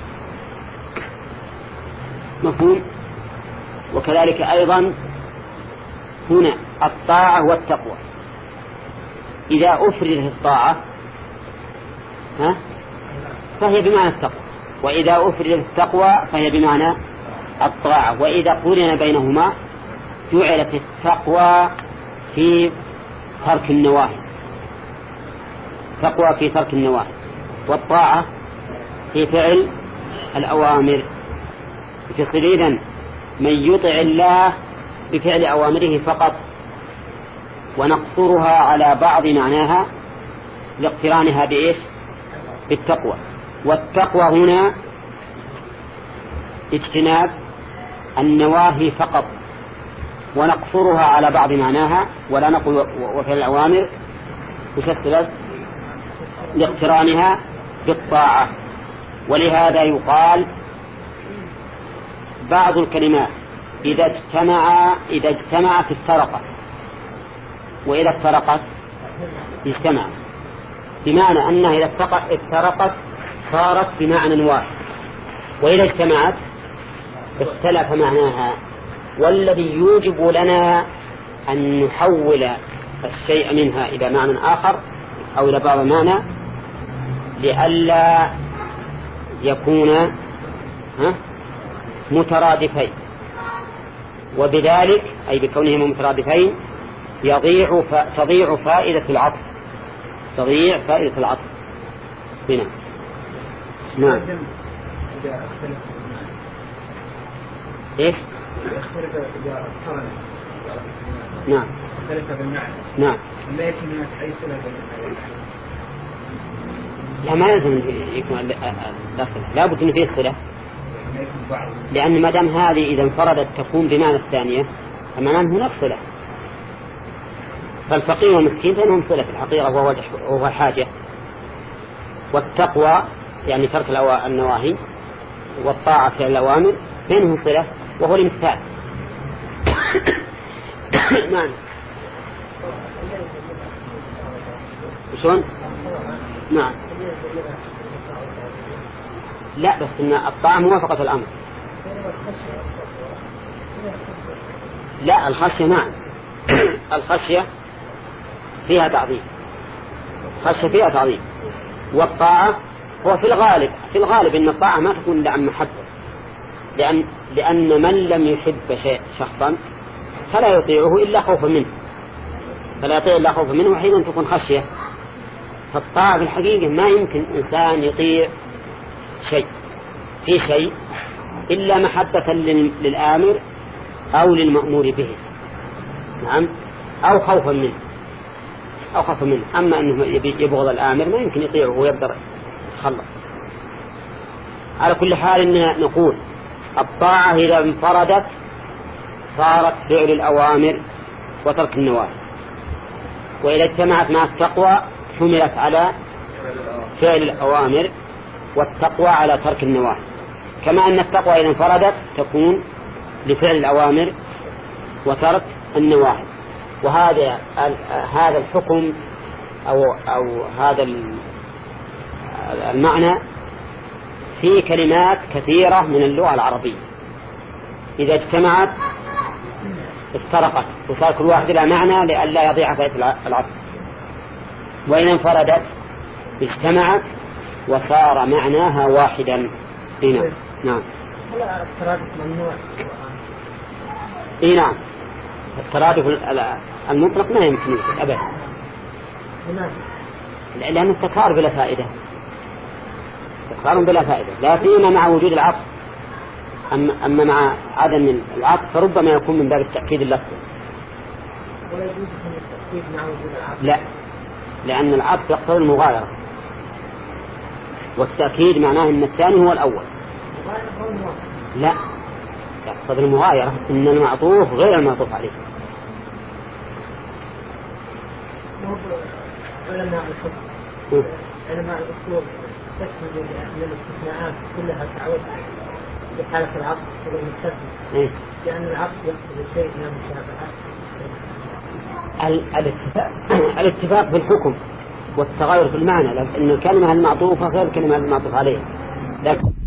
مفهوم؟ وكذلك أيضا هنا الطاعة والتقوى، إذا أفردت الطاعة ها فهي بمعنى التقوى، وإذا أفردت التقوى فهي بمعنى الطاعة، وإذا قرن بينهما جعلت التقوى في ترك النواهي تقوى في ترك النواهي والطاعة في فعل الأوامر يفسر إذن من يطع الله بفعل أوامره فقط، ونقصرها على بعض معناها لاقترانها بإيش؟ بالتقوى. والتقوى هنا اجتناب النواهي فقط، ونقصرها على بعض معناها ولا نقول وفعل الأوامر تفسر لاقترانها بالطاعة. ولهذا يقال بعض الكلمات إذا اجتمع إذا اجتمعت افترقت، وإذا افترقت اجتمعت، بمعنى أنها إذا افترقت صارت بمعنى واحد، وإذا اجتمعت اختلف معناها. والذي يوجب لنا أن نحول الشيء منها إلى معنى آخر أو إلى بعض معنى لئلا يكون مترادفين، وبذلك أي بكونهما مترادفين يضيع ف... تضيع فائدة العطف تضيع فائدة العطف هنا. نعم. إيش؟ نعم. نعم. لا ما لازم يكون داخل، لا بد أن فيه صلة، لأن ما دام هذه إذا انفردت تكون بمعنى الثانية فمعنى هناك صلة. فالفقير والمسكين بينهم صلة في الحقيقة وهو الحاجة. والتقوى يعني ترك النواهي والطاعة في الأوامر بينهم صلة وهو الامتثال. نعم. شلون؟ نعم. لا بس إن الطاعة موافقة الأمر. لا الخشية نعم. الخشية فيها تعظيم، الخشية فيها تعظيم. والطاعة هو في الغالب في الغالب إن الطاعة ما تكون إلا عن محبة، لأن لأن من لم يحب شيء شخصا فلا يطيعه إلا خوفا منه، فلا يطيع إلا خوفا منه، وحينئذ تكون خشية. فالطاعة في الحقيقة ما يمكن إنسان يطيع شيء في شيء إلا محبة للآمر أو للمأمور به، نعم، أو خوفا منه أو خوفا منه. أما أنه يبغض الآمر ما يمكن يطيعه ويقدر يتخلص. على كل حال إننا نقول الطاعة إذا انفردت صارت فعل الأوامر وترك النواهي، وإذا اجتمعت مع التقوى حملت على فعل الأوامر والتقوى على ترك النواهي. كما أن التقوى إذا انفردت تكون لفعل الأوامر وترك النواهي. وهذا هذا الحكم أو أو هذا المعنى في كلمات كثيرة من اللغة العربية إذا اجتمعت افترقت وصار كل واحد لها معنى لئلا يضيع فائدة العطف، وإن انفردت اجتمعت وصار معناها واحدا. هنا نعم. هل الترادف ممنوع؟ اي نعم، الترادف المطلق ما يمكن أبدا، لأن التكرار بلا فائدة، تكرار بلا فائدة، لا سيما مع وجود العطف. أما مع عدم العطف فربما يكون من باب التأكيد اللفظي. ولا يجوز التأكيد مع وجود العطف؟ لا، لأن العطف يقتضي المغايرة، والتأكيد معناه أن الثاني هو الأول. لا، يقتضي المغايرة، إن المعطوف غير المعطوف عليه. علماء الحكم علماء الأصول تشمل أن الاستثناءات كلها تعود في حالة العطف والمستثنى، لأن العطف يقتضي شيء من المشابهات. الاتفاق الاتفاق في الحكم والتغير في المعنى، لأن الكلمة المعطوفة غير الكلمة المعطوف عليها. لكن